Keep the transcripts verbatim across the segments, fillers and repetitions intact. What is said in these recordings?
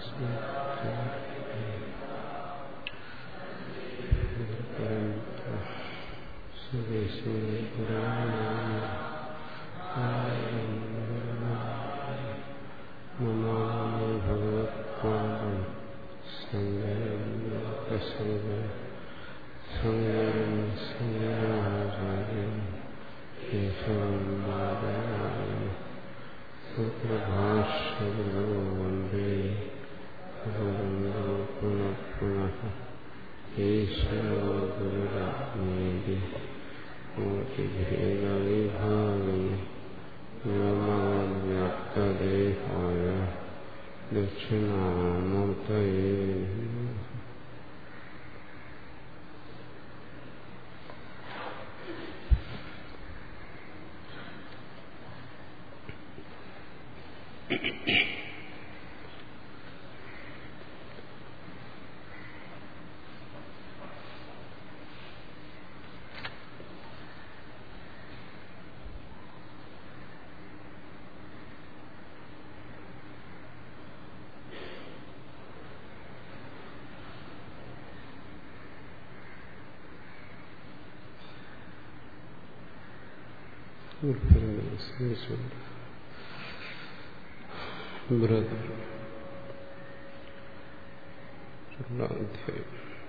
അധ്യായം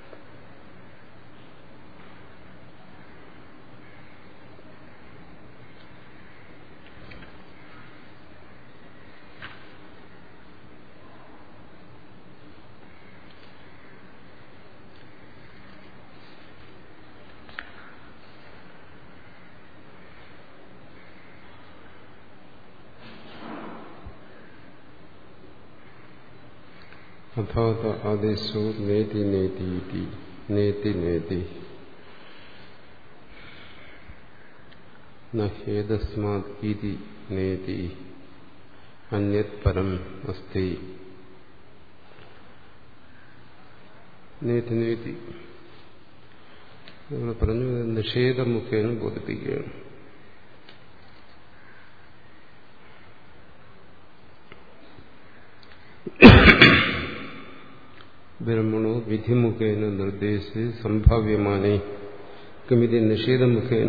അഥാത ആദേശോ നേതി നേതി നേതി നേതി നേതസ്മാത് ഇതി നേതി അന്യത് പരം അസ്തി നേതി നേതി നമ്മൾ പറഞ്ഞു നിഷേധമുഖേന ബോധിപ്പിക്കുകയാണ്. ബ്രഹ്മണോ വിധിമുഖേന നിർദ്ദേശി സംഭാവ്യമാനേ കിമിതി നിഷേധമുഖേന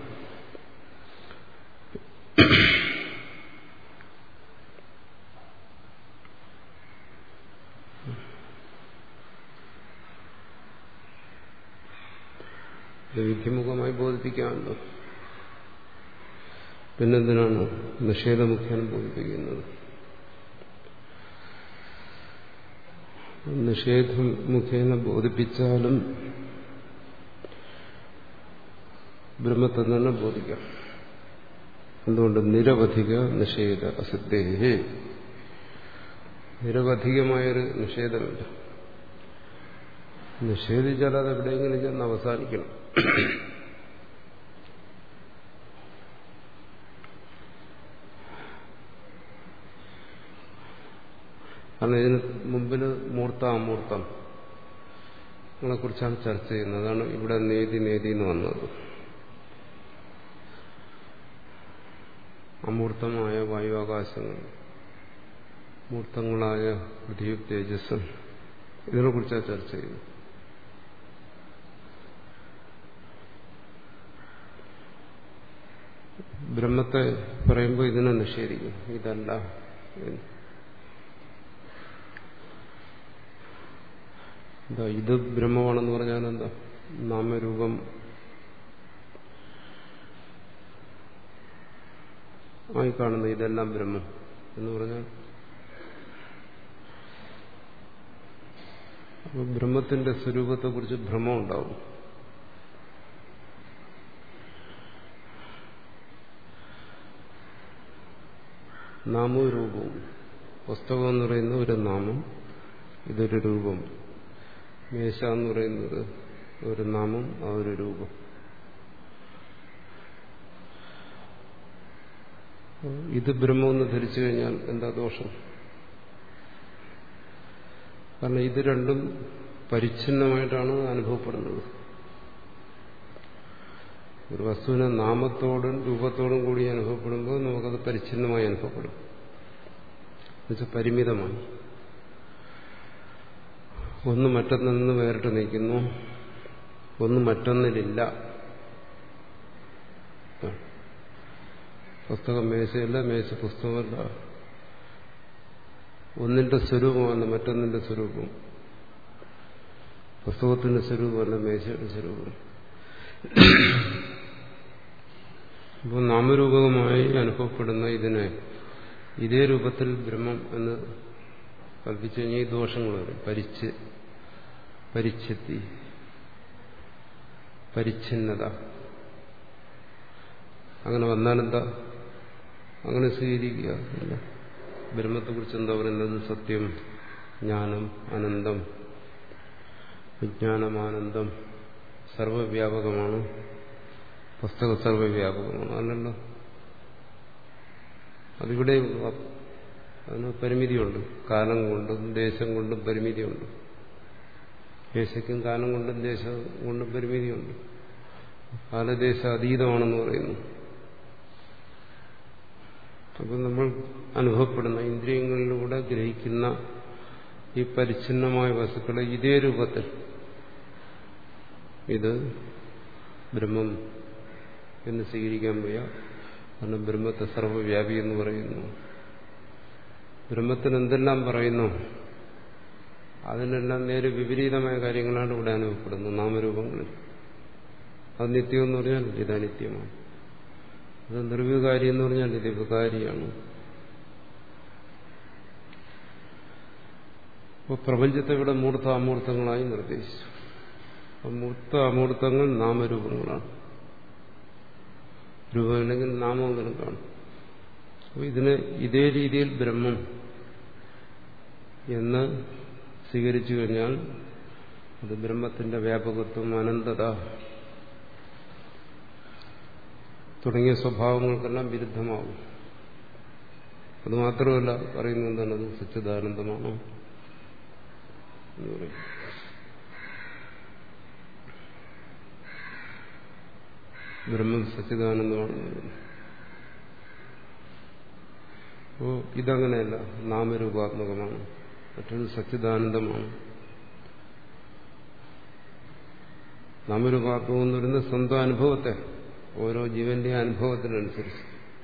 വിധിമുഖമായി ബോധിപ്പിക്കാമല്ലോ. പിന്നെന്തിനാണ് നിഷേധമുഖേന ബോധിപ്പിക്കുന്നത്? നിഷേധം മുഖേന ബോധിപ്പിച്ചാലും ബ്രഹ്മത്തെ തന്നെ ബോധിക്കാം. എന്തുകൊണ്ട്? നിരവധിക നിഷേധ അസിദ്ധേഹേ, നിരവധികമായൊരു നിഷേധമില്ല. നിഷേധിച്ചാൽ അത് എവിടെയെങ്കിലും ചെന്ന് അവസാനിക്കണം. കാരണം ഇതിന് മുമ്പിൽ മൂർത്ത അമൂർത്തം ങ്ങളെ കുറിച്ചാണ് ചർച്ച ചെയ്യുന്നത്. അതാണ് ഇവിടെ നേതി നേതി എന്ന് വന്നത്. അമൂർത്തമായ വായുവാകാശങ്ങൾ, മൂർത്തങ്ങളായ പൃഥ്വി തേജസ്സും, ഇതിനെ കുറിച്ചാണ് ചർച്ച ചെയ്യുന്നത്. ബ്രഹ്മത്തെ പറയുമ്പോൾ ഇതിനെ നിഷേധിക്കും, ഇതല്ല എന്ന്. എന്താ ഇത് ബ്രഹ്മമാണെന്ന് പറഞ്ഞാൽ എന്താ? നാമരൂപം ആയി കാണുന്നത് ഇതെല്ലാം ബ്രഹ്മം എന്ന് പറഞ്ഞാൽ അപ്പൊ ബ്രഹ്മത്തിന്റെ സ്വരൂപത്തെക്കുറിച്ച് ഭ്രമം ഉണ്ടാവും. നാമവും രൂപവും, പുസ്തകം എന്ന് പറയുന്ന ഒരു നാമം, ഇതൊരു രൂപം. മേശ എന്ന് പറയുന്നത് ഒരു നാമം, ആ ഒരു രൂപം. ഇത് ബ്രഹ്മമെന്ന് ധരിച്ചു കഴിഞ്ഞാൽ എന്താ ദോഷം? കാരണം ഇത് രണ്ടും പരിച്ഛിന്നമായിട്ടാണ് അനുഭവപ്പെടുന്നത്. ഒരു വസ്തുവിനെ നാമത്തോടും രൂപത്തോടും കൂടി അനുഭവപ്പെടുമ്പോൾ നമുക്കത് പരിച്ഛിന്നമായി അനുഭവപ്പെടും, എന്നുവെച്ചാൽ പരിമിതമായി. ഒന്ന് മറ്റൊന്നിൽ നിന്ന് വേറിട്ട് നിൽക്കുന്നു, ഒന്ന് മറ്റൊന്നിലില്ല. പുസ്തകം മേശയല്ല, മേശ പുസ്തകമല്ല. ഒന്നിന്റെ സ്വരൂപമല്ല മറ്റൊന്നിന്റെ സ്വരൂപം. പുസ്തകത്തിന്റെ സ്വരൂപമല്ല മേശയുടെ സ്വരൂപം. അപ്പോൾ നാമരൂപകമായി അനുഭവപ്പെടുന്ന ഇതിനെ ഇതേ രൂപത്തിൽ ബ്രഹ്മം എന്ന് കൽപ്പിച്ചു കഴിഞ്ഞാൽ ഈ ദോഷങ്ങൾ വരും. പരിച്ച് പരിച്ഛത്തി, പരിച്ഛിന്നത. അങ്ങനെ വന്നാലെന്താ? അങ്ങനെ സ്വീകരിക്കുക. ബ്രഹ്മത്തെക്കുറിച്ച് എന്താ പറയുന്നത്? സത്യം, ജ്ഞാനം, അനന്തം, വിജ്ഞാനമാനന്ദം, സർവവ്യാപകമാണ്. പുസ്തകം സർവവ്യാപകമാണ്. അല്ലല്ലോ, അതിവിടെ അതിന് പരിമിതിയുണ്ട്. കാലം കൊണ്ടും ദേശം കൊണ്ടും പരിമിതിയുണ്ട്. ദേശയ്ക്കും കാലം കൊണ്ടും ദേശം കൊണ്ടും പരിമിതിയുണ്ട്. കാലദേശ അതീതമാണെന്ന് പറയുന്നു. അപ്പം നമ്മൾ അനുഭവപ്പെടുന്ന ഇന്ദ്രിയങ്ങളിലൂടെ ഗ്രഹിക്കുന്ന ഈ പരിച്ഛിന്നമായ വസ്തുക്കളെ ഇതേ രൂപത്തിൽ ഇത് ബ്രഹ്മം എന്ന് സ്വീകരിക്കാൻ വയ്യ. കാരണം ബ്രഹ്മത്തെ സർവ്വവ്യാപി എന്ന് പറയുന്നു. ബ്രഹ്മത്തിന് എന്തെല്ലാം പറയുന്നു അതിനെല്ലാം നേരെ വിപരീതമായ കാര്യങ്ങളാണ് ഇവിടെ അനുഭവപ്പെടുന്നത് നാമരൂപങ്ങളിൽ. അത് നിത്യമെന്ന് പറഞ്ഞാൽ ഇത് അനിത്യമാണ്. അത് നിർവികാരി എന്ന് പറഞ്ഞാൽ ഇത് വികാരിയാണ്. അപ്പോൾ പ്രപഞ്ചത്തെ ഇവിടെ മൂർത്ത അമൂർത്തങ്ങളായി നിർദ്ദേശിച്ചു. മൂർത്ത അമൂർത്തങ്ങൾ നാമരൂപങ്ങളാണ്. രൂപമില്ലെങ്കിൽ നാമങ്ങളും കാണും. അപ്പോൾ ഇതിന് ഇതേ രീതിയിൽ ബ്രഹ്മം എന്ന് സ്വീകരിച്ചു കഴിഞ്ഞാൽ അത് ബ്രഹ്മത്തിന്റെ വ്യാപകത്വം, അനന്തത തുടങ്ങിയ സ്വഭാവങ്ങൾക്കെല്ലാം വിരുദ്ധമാകും. അതുമാത്രമല്ല, പറയുന്നത് എന്താണ്? അത് സച്ചിദാനന്ദമാണോ എന്ന് പറയും. ബ്രഹ്മം സച്ചിദാനന്ദമാണെന്ന് പറയുന്നു. അപ്പോ ഇതങ്ങനെയല്ല, നാമരൂപാത്മകമാണ്. മറ്റൊരു സച്ചിദാനന്ദമാണ്. നാമരൂപാത്മകം എന്ന് പറയുന്നത് സ്വന്തം അനുഭവത്തെ, ഓരോ ജീവന്റെ അനുഭവത്തിനനുസരിച്ച്.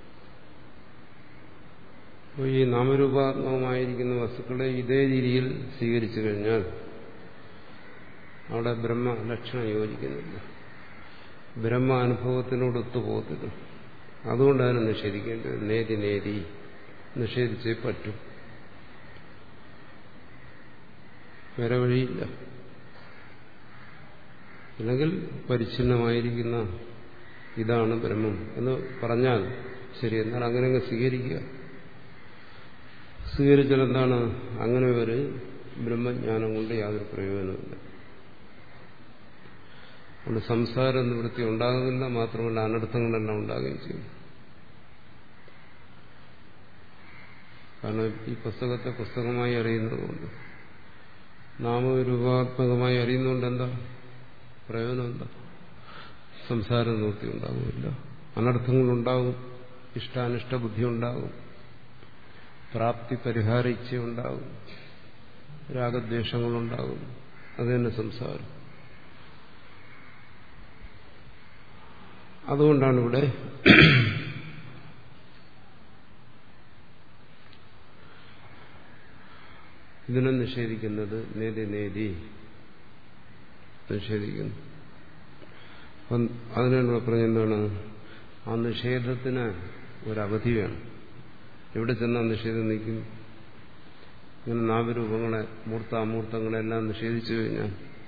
അപ്പോൾ ഈ നാമരൂപാത്മകമായിരിക്കുന്ന വസ്തുക്കളെ ഇതേ രീതിയിൽ സ്വീകരിച്ചു കഴിഞ്ഞാൽ അവിടെ ബ്രഹ്മ ലക്ഷണം യോജിക്കുന്നില്ല, ബ്രഹ്മ അനുഭവത്തിനോട് ഒത്തുപോകത്തില്ല. അതുകൊണ്ടാണ് നിഷേധിക്കേണ്ടത്. നേതി നേതി നിഷേധിച്ചേ പറ്റൂ, വേറെ വഴിയില്ല. അല്ലെങ്കിൽ പരിച്ഛിന്നമായിരിക്കുന്ന ഇതാണ് ബ്രഹ്മം എന്ന് പറഞ്ഞാൽ ശരി, എന്നാൽ അങ്ങനെ അങ്ങ് സ്വീകരിക്കുക. സ്വീകരിച്ചാൽ എന്താണ്? അങ്ങനെ ഒരു ബ്രഹ്മജ്ഞാനം കൊണ്ട് യാതൊരു പ്രയോജനമില്ല. അതുകൊണ്ട് സംസാര നിവൃത്തി ഉണ്ടാകുന്നില്ല, മാത്രമല്ല അനർത്ഥങ്ങളെല്ലാം ഉണ്ടാകുകയും ചെയ്യും. കാരണം ഈ പുസ്തകത്തെ പുസ്തകമായി അറിയുന്നതുകൊണ്ട്, നാമരൂപാത്മകമായി അറിയുന്നതുകൊണ്ട് എന്താ പ്രയോജനം? എന്താ? സംസാര നിവൃത്തി ഉണ്ടാകുമില്ല, അനർത്ഥങ്ങളുണ്ടാകും, ഇഷ്ടാനിഷ്ട ബുദ്ധി ഉണ്ടാകും, പ്രാപ്തി പരിഹാര ഇച്ഛയുണ്ടാകും, രാഗദ്വേഷങ്ങളുണ്ടാകും. അത് തന്നെ സംസാരം. അതുകൊണ്ടാണ് ഇവിടെ ഇതിനെ നിഷേധിക്കുന്നത്. നേതി നേതി നിഷേധിക്കുന്നു. അപ്പം അതിനുള്ള പറഞ്ഞെന്താണ്? ആ നിഷേധത്തിന് ഒരവധി വേണം. എവിടെ ചെന്നാൽ നിഷേധം നിൽക്കും? ഇങ്ങനെ നാമരൂപങ്ങളെ, മൂർത്ത അമൂർത്തങ്ങളെല്ലാം നിഷേധിച്ചു കഴിഞ്ഞാൽ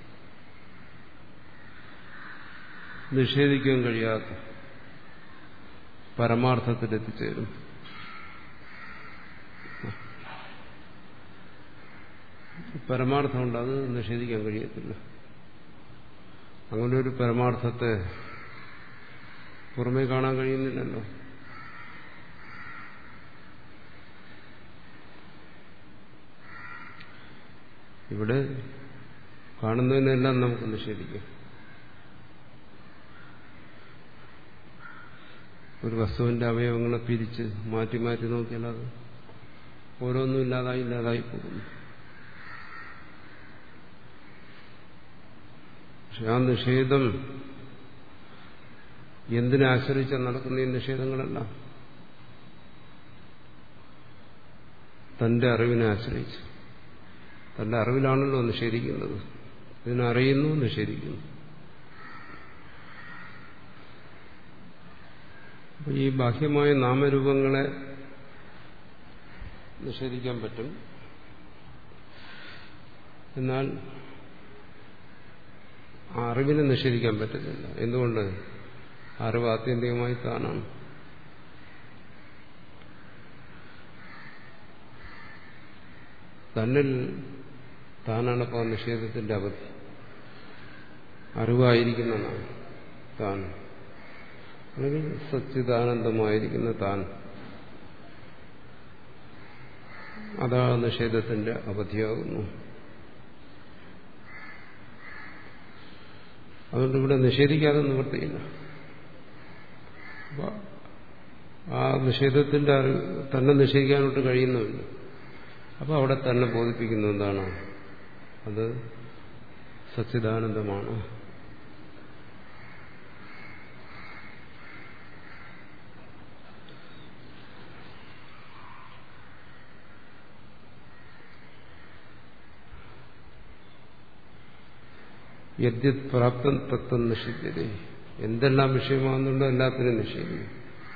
നിഷേധിക്കാൻ കഴിയാത്ത പരമാർത്ഥത്തിലെത്തിച്ചേരും. പരമാർത്ഥമുണ്ട്, അത് നിഷേധിക്കാൻ കഴിയത്തില്ല. അങ്ങനെ ഒരു പരമാർത്ഥത്തെ പുറമേ കാണാൻ കഴിയുന്നില്ലല്ലോ. ഇവിടെ കാണുന്നതിനെല്ലാം നമുക്ക് നിഷേധിക്കാം. ഒരു വസ്തുവിന്റെ അവയവങ്ങളെ പിരിച്ച് മാറ്റി മാറ്റി നോക്കിയാൽ അത് ഓരോന്നും ഇല്ലാതായി ഇല്ലാതായി പോകുന്നു. പക്ഷെ ആ നിഷേധം എന്തിനെ ആശ്രയിച്ചാൽ നടക്കുന്ന ഈ നിഷേധങ്ങളെല്ലാം തന്റെ അറിവിനെ ആശ്രയിച്ച്. തന്റെ അറിവിലാണല്ലോ നിഷേധിക്കുന്നത്. ഇതിനറിയുന്നു, നിഷേധിക്കുന്നു. ഈ ബാഹ്യമായ നാമരൂപങ്ങളെ നിഷേധിക്കാൻ പറ്റും. എന്നാൽ ആ അറിവിനെ നിഷേധിക്കാൻ പറ്റത്തില്ല. എന്തുകൊണ്ട്? അറിവ് ആത്യന്തികമായി താനാണ്. തന്നിൽ താനാണ് ഇപ്പോൾ നിഷേധത്തിന്റെ അവധി. അറിവായിരിക്കുന്നതാണ് താൻ, അല്ലെങ്കിൽ സച്ചിദാനന്ദമായിരിക്കുന്ന താൻ. അതാ നിഷേധത്തിന്റെ അവധിയാകുന്നു. അതുകൊണ്ട് ഇവിടെ നിഷേധിക്കാതെ നിവൃത്തിയില്ല. ആ നിഷേധത്തിന്റെ അറിവ് തന്നെ നിഷേധിക്കാനോട്ട് കഴിയുന്നുമില്ല. അപ്പൊ അവിടെ തന്നെ ബോധിപ്പിക്കുന്ന എന്താണ്? അത് സച്ചിദാനന്ദമാണ്. യദ്യത് പ്രാപ്തം തത്വം നിഷിദ്ധ്യത. എന്തെല്ലാം വിഷയമാകുന്നുണ്ടോ എല്ലാത്തിനും നിഷേധിക്കും.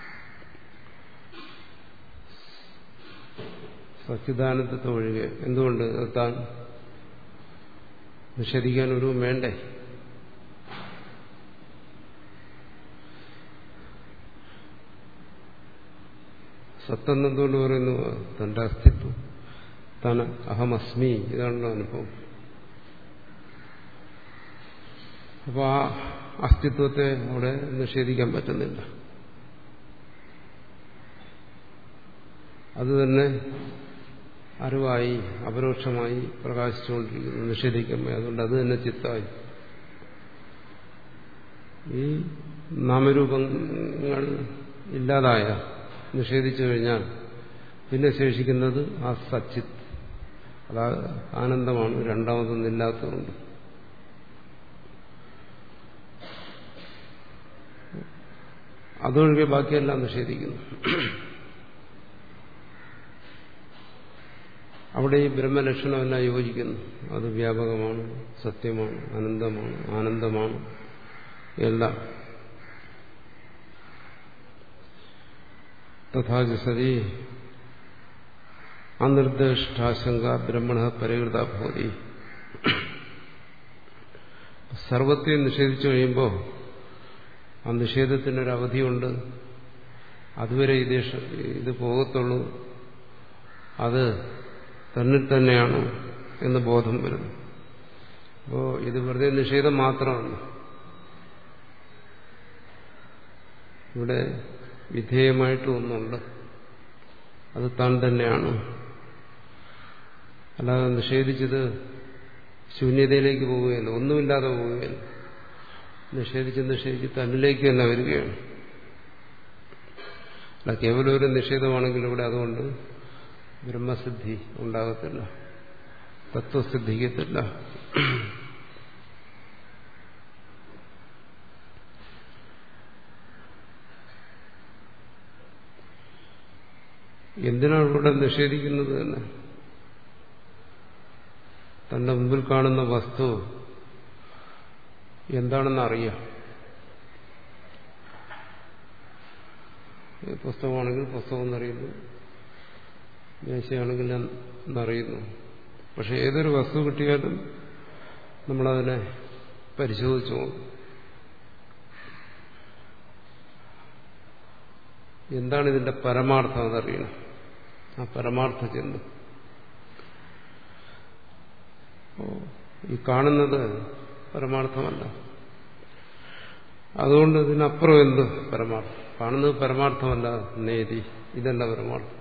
സച്ചിദാനന്ദത്തെ ഒഴികെ. എന്തുകൊണ്ട്? താൻ നിഷേധിക്കാൻ ഒരു വേണ്ടേ? സത്തെന്നെന്തുകൊണ്ട് പറയുന്നു? തന്റെ അസ്തിത്വം, താൻ അഹമസ്മി, ഇതാണല്ലോ അനുഭവം. അപ്പോൾ ആ അസ്തിത്വത്തെ അവിടെ നിഷേധിക്കാൻ പറ്റുന്നില്ല. അത് തന്നെ അറിവായി അപരോക്ഷമായി പ്രകാശിച്ചുകൊണ്ടിരിക്കുന്നു, നിഷേധിക്കുമ്പോൾ. അതുകൊണ്ട് അത് തന്നെ ചിത്തായി. ഈ നാമരൂപങ്ങൾ ഇല്ലാതായ, നിഷേധിച്ചു കഴിഞ്ഞാൽ പിന്നെ ശേഷിക്കുന്നത് ആ സച്ചിത്. അത് ആനന്ദമാണ്, രണ്ടാമതൊന്നില്ലാത്തതുകൊണ്ട്. അതൊഴികെ ബാക്കിയെല്ലാം നിഷേധിക്കുന്നു. അവിടെ ഈ ബ്രഹ്മലക്ഷണമെല്ലാം യോജിക്കുന്നു. അത് വ്യാപകമാണ്, സത്യമാണ്, അനന്തമാണ്, ആനന്ദമാണ്, എല്ലാം. തഥാച സതി അനിർദ്ദിഷ്ടാശങ്ക ബ്രഹ്മണ പരികൃത ഭവതി. സർവത്തെയും നിഷേധിച്ചു കഴിയുമ്പോൾ ആ നിഷേധത്തിനൊരവധിയുണ്ട്. അതുവരെ ഇത് ഇത് പോകത്തുള്ളൂ. അത് തന്നിൽ തന്നെയാണ് എന്ന് ബോധം വരുന്നു. അപ്പോൾ ഇത് വെറുതെ നിഷേധം മാത്രമാണ്. ഇവിടെ വിധേയമായിട്ട് ഒന്നുണ്ട്, അത് താൻ തന്നെയാണ്. അല്ലാതെ നിഷേധിച്ചത് ശൂന്യതയിലേക്ക് പോവുകയല്ല, ഒന്നുമില്ലാതെ പോവുകയല്ല. നിഷേധിച്ച് നിഷേധിച്ച് തന്നിലേക്ക് തന്നെ വരികയാണ്. അല്ല, കേവലം ഒരു നിഷേധമാണെങ്കിൽ ഇവിടെ അതുകൊണ്ട് ബ്രഹ്മസിദ്ധി ഉണ്ടാകത്തില്ല, തത്വസിദ്ധിക്കത്തില്ല. എന്തിനാണ് ഇവിടെ നിഷേധിക്കുന്നത് തന്നെ? തന്റെ മുമ്പിൽ കാണുന്ന വസ്തു എന്താണെന്ന് അറിയാം. പുസ്തകമാണെങ്കിൽ പുസ്തകം എന്നറിയുന്നു, മേശയാണെങ്കിൽ എന്നറിയുന്നു. പക്ഷെ ഏതൊരു വസ്തു കിട്ടിയാലും നമ്മളതിനെ പരിശോധിച്ചു നോക്കും. എന്താണ് ഇതിന്റെ പരമാർത്ഥം അതറിയണം. ആ പരമാർത്ഥ ചിന്ത. ഈ കാണുന്നത് പരമാർത്ഥമല്ല. അതുകൊണ്ട് ഇതിനപ്പുറം എന്ത് പരമാർത്ഥം? കാണുന്നത് പരമാർത്ഥമല്ല, നേതി, ഇതല്ല പരമാർത്ഥം.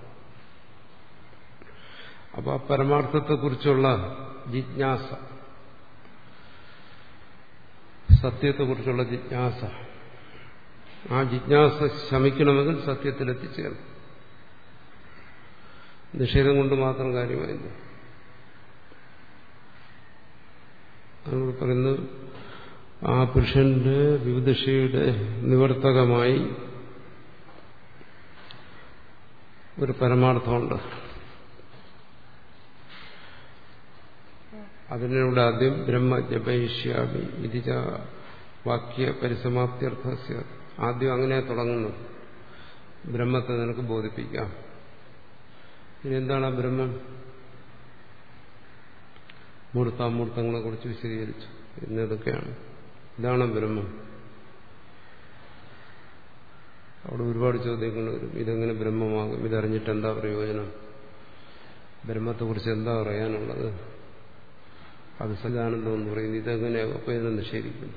അപ്പൊ ആ പരമാർത്ഥത്തെക്കുറിച്ചുള്ള ജിജ്ഞാസ, സത്യത്തെക്കുറിച്ചുള്ള ജിജ്ഞാസ, ആ ജിജ്ഞാസ ശമിക്കണമെങ്കിൽ സത്യത്തിലെത്തിച്ചേരണം. നിഷേധം കൊണ്ട് മാത്രം കാര്യമായില്ല. നമ്മൾ പറയുന്നത് ആ പുരുഷന്റെ വിവിധയുടെ നിവർത്തകമായി ഒരു പരമാർത്ഥമുണ്ട്. അതിനൂടെ ആദ്യം ബ്രഹ്മ ജപയിഷ്യാമി ഇതിച്ച വാക്യ പരിസമാപ്ത്യർത്ഥ. ആദ്യം അങ്ങനെ തുടങ്ങുന്നു, ബ്രഹ്മത്തെ നിനക്ക് ബോധിപ്പിക്കാം. ഇനി എന്താണ് ആ ബ്രഹ്മം? മൂർത്താമൂർത്തങ്ങളെ കുറിച്ച് വിശദീകരിച്ചു. ഇന്നതൊക്കെയാണ്, ഇതാണ് ബ്രഹ്മം. അവിടെ ഒരുപാട് ചോദ്യങ്ങൾ വരും. ഇതെങ്ങനെ ബ്രഹ്മമാകും? ഇതറിഞ്ഞിട്ട് എന്താ പ്രയോജനം? ബ്രഹ്മത്തെക്കുറിച്ച് എന്താ പറയാനുള്ളത്? അത് സദാനന്ദം എന്ന് പറയുന്നു. ഇതെങ്ങനെയാകും? അപ്പോൾ ഇതിനെ നിഷേധിക്കുന്നു.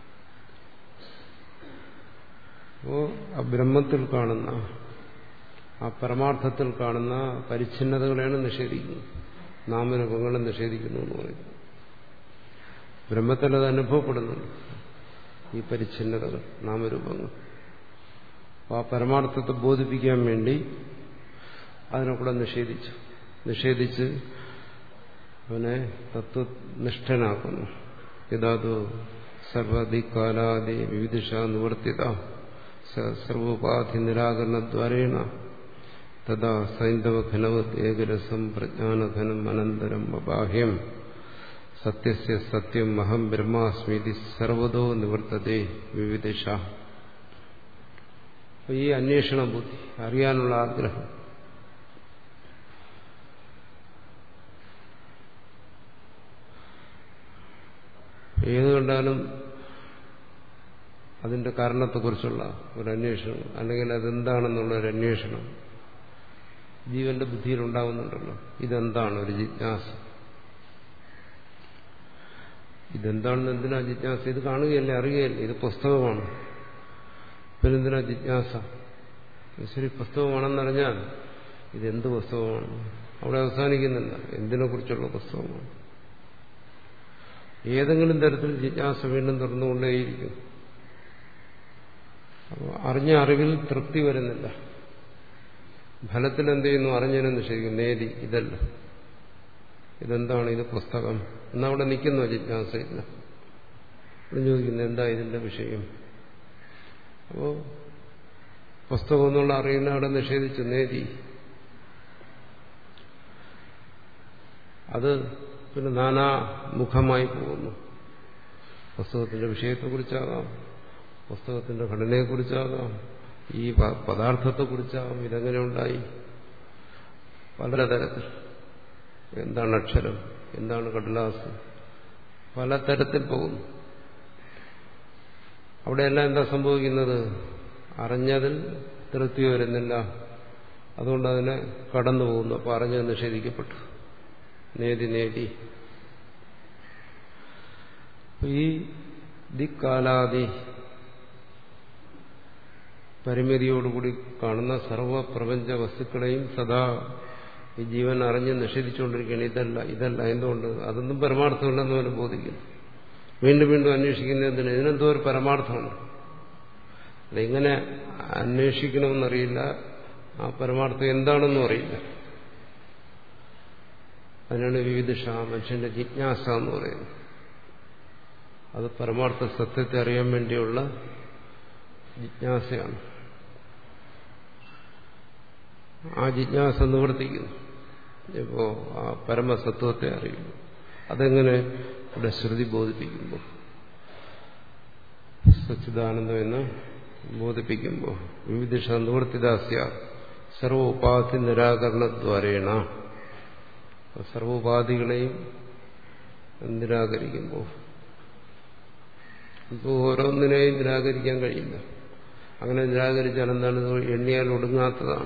അപ്പോ ആ ബ്രഹ്മത്തിൽ കാണുന്ന, ആ പരമാർത്ഥത്തിൽ കാണുന്ന പരിച്ഛിന്നതകളെയാണ് നിഷേധിക്കുന്നത്. നാമരൂപങ്ങളെ നിഷേധിക്കുന്നു എന്ന് പറയുന്നു. ബ്രഹ്മത്തിൽ അത് അനുഭവപ്പെടുന്നുണ്ട്, ഈ പരിച്ഛിന്നതകൾ, നാമരൂപങ്ങൾ. അപ്പോൾ ആ പരമാർത്ഥത്തെ ബോധിപ്പിക്കാൻ വേണ്ടി അതിനെ കൂടെ നിഷേധിച്ചു. നിഷേധിച്ച് അവനെ തത്വനിഷ്ഠനാക്കുന്നു. യഥാതു സർവധി കാലാദി വിവിധിഷ നിവർത്തിത സർവോപാധി നിരാകരണദ്വാരേണ തഥാ സൈന്ധവഘനവത് ഏകരസം പ്രജ്ഞാനഘനം അനന്തരം അബാഹ്യം സത്യസ്യ സത്യം അഹം ബ്രഹ്മാസ്മീതി സർവതോ നിവർത്തതേ വിവിധിഷ. ഈ അന്വേഷണ ബുദ്ധി, അറിയാനുള്ള ആഗ്രഹം, ഏത് കണ്ടാലും അതിന്റെ കാരണത്തെക്കുറിച്ചുള്ള ഒരു അന്വേഷണം, അല്ലെങ്കിൽ അതെന്താണെന്നുള്ള ഒരു അന്വേഷണം ജീവന്റെ ബുദ്ധിയിൽ ഉണ്ടാവുന്നുണ്ടല്ലോ. ഇതെന്താണ്? ഒരു ജിജ്ഞാസ. ഇതെന്താണെന്ന് എന്തിനാ ജിജ്ഞാസ? ഇത് കാണുകയല്ലേ, അറിയുകയല്ലേ, ഇത് പുസ്തകമാണ്. പിന്നെന്തിനാ ജിജ്ഞാസ? ശരി, പുസ്തകമാണെന്നറിഞ്ഞാൽ ഇതെന്ത് പുസ്തകമാണ്? അവിടെ അവസാനിക്കുന്നില്ല. എന്തിനെ കുറിച്ചുള്ള പുസ്തകമാണ്? ഏതെങ്കിലും തരത്തിൽ ജിജ്ഞാസ വീണ്ടും തുറന്നുകൊണ്ടേയിരിക്കും. അപ്പോൾ അറിഞ്ഞ അറിവിൽ തൃപ്തി വരുന്നില്ല. ഫലത്തിൽ എന്ത് ചെയ്യുന്നു? അറിഞ്ഞതിനെ നിഷേധിക്കും. നേടി, ഇതല്ല, ഇതെന്താണ്? ഇത് പുസ്തകം എന്നവിടെ നിൽക്കുന്നു. ജിജ്ഞാസയില്ല. ചോദിക്കുന്നു, എന്താ ഇതിന്റെ വിഷയം? അപ്പോ പുസ്തകം എന്നുള്ള അറിയുന്ന അവിടെ നിഷേധിച്ചു, നേടി. അത് പിന്നെ നാനാമുഖമായി പോകുന്നു. പുസ്തകത്തിന്റെ വിഷയത്തെക്കുറിച്ചാകാം, പുസ്തകത്തിന്റെ ഘടനയെക്കുറിച്ചാകാം, ഈ പദാർത്ഥത്തെക്കുറിച്ചാകാം. ഇതെങ്ങനെ ഉണ്ടായി? പലതരത്തിൽ. എന്താണ് അക്ഷരം? എന്താണ് കടലാസ്? പലതരത്തിൽ പോകുന്നു. അവിടെയെല്ലാം എന്താ സംഭവിക്കുന്നത്? അറിഞ്ഞതിൽ തൃപ്തി വരുന്നില്ല. അതുകൊണ്ട് അതിനെ കടന്നു പോകുന്നു. അപ്പോൾ അറിഞ്ഞത് നിഷേധിക്കപ്പെട്ടു. നേടി നേടി ഈ ദിക്കാലാദി പരിമിതിയോടുകൂടി കാണുന്ന സർവപ്രപഞ്ച വസ്തുക്കളെയും സദാ ഈ ജീവൻ അറിഞ്ഞ് നിഷേധിച്ചുകൊണ്ടിരിക്കുകയാണ്. ഇതല്ല, ഇതല്ല. എന്തുകൊണ്ട്? അതൊന്നും പരമാർത്ഥമില്ലെന്ന് അവന് ബോധിക്കുന്നു. വീണ്ടും വീണ്ടും അന്വേഷിക്കുന്നതിന് ഇതിനെന്തോ ഒരു പരമാർത്ഥമുണ്ട്. അതെങ്ങനെ അന്വേഷിക്കണമെന്നറിയില്ല. ആ പരമാർത്ഥം എന്താണെന്നും അറിയില്ല. അതിനാണ് വിവിധിഷ, മനുഷ്യന്റെ ജിജ്ഞാസ എന്ന് പറയുന്നത്. അത് പരമാർത്ഥ സത്യത്തെ അറിയാൻ വേണ്ടിയുള്ള ജിജ്ഞാസയാണ്. ആ ജിജ്ഞാസ നിവർത്തിക്കുന്നു. ഇപ്പോ ആ പരമസത്വത്തെ അറിയുന്നു. അതെങ്ങനെ? ഇവിടെ ശ്രുതി ബോധിപ്പിക്കുമ്പോൾ, സച്ചിദാനന്ദം എന്ന് ബോധിപ്പിക്കുമ്പോൾ, വിവിധിഷ നിവർത്തിദാസ്യ സർവോപാധി നിരാകരണദ്വാരേണ, സർവോപാധികളെയും നിരാകരിക്കുമ്പോൾ, ഇപ്പോൾ ഓരോന്നിനെയും നിരാകരിക്കാൻ കഴിയില്ല. അങ്ങനെ നിരാകരിച്ചാൽ എന്താണ്? എണ്ണിയാൽ ഒടുങ്ങാത്തതാണ്.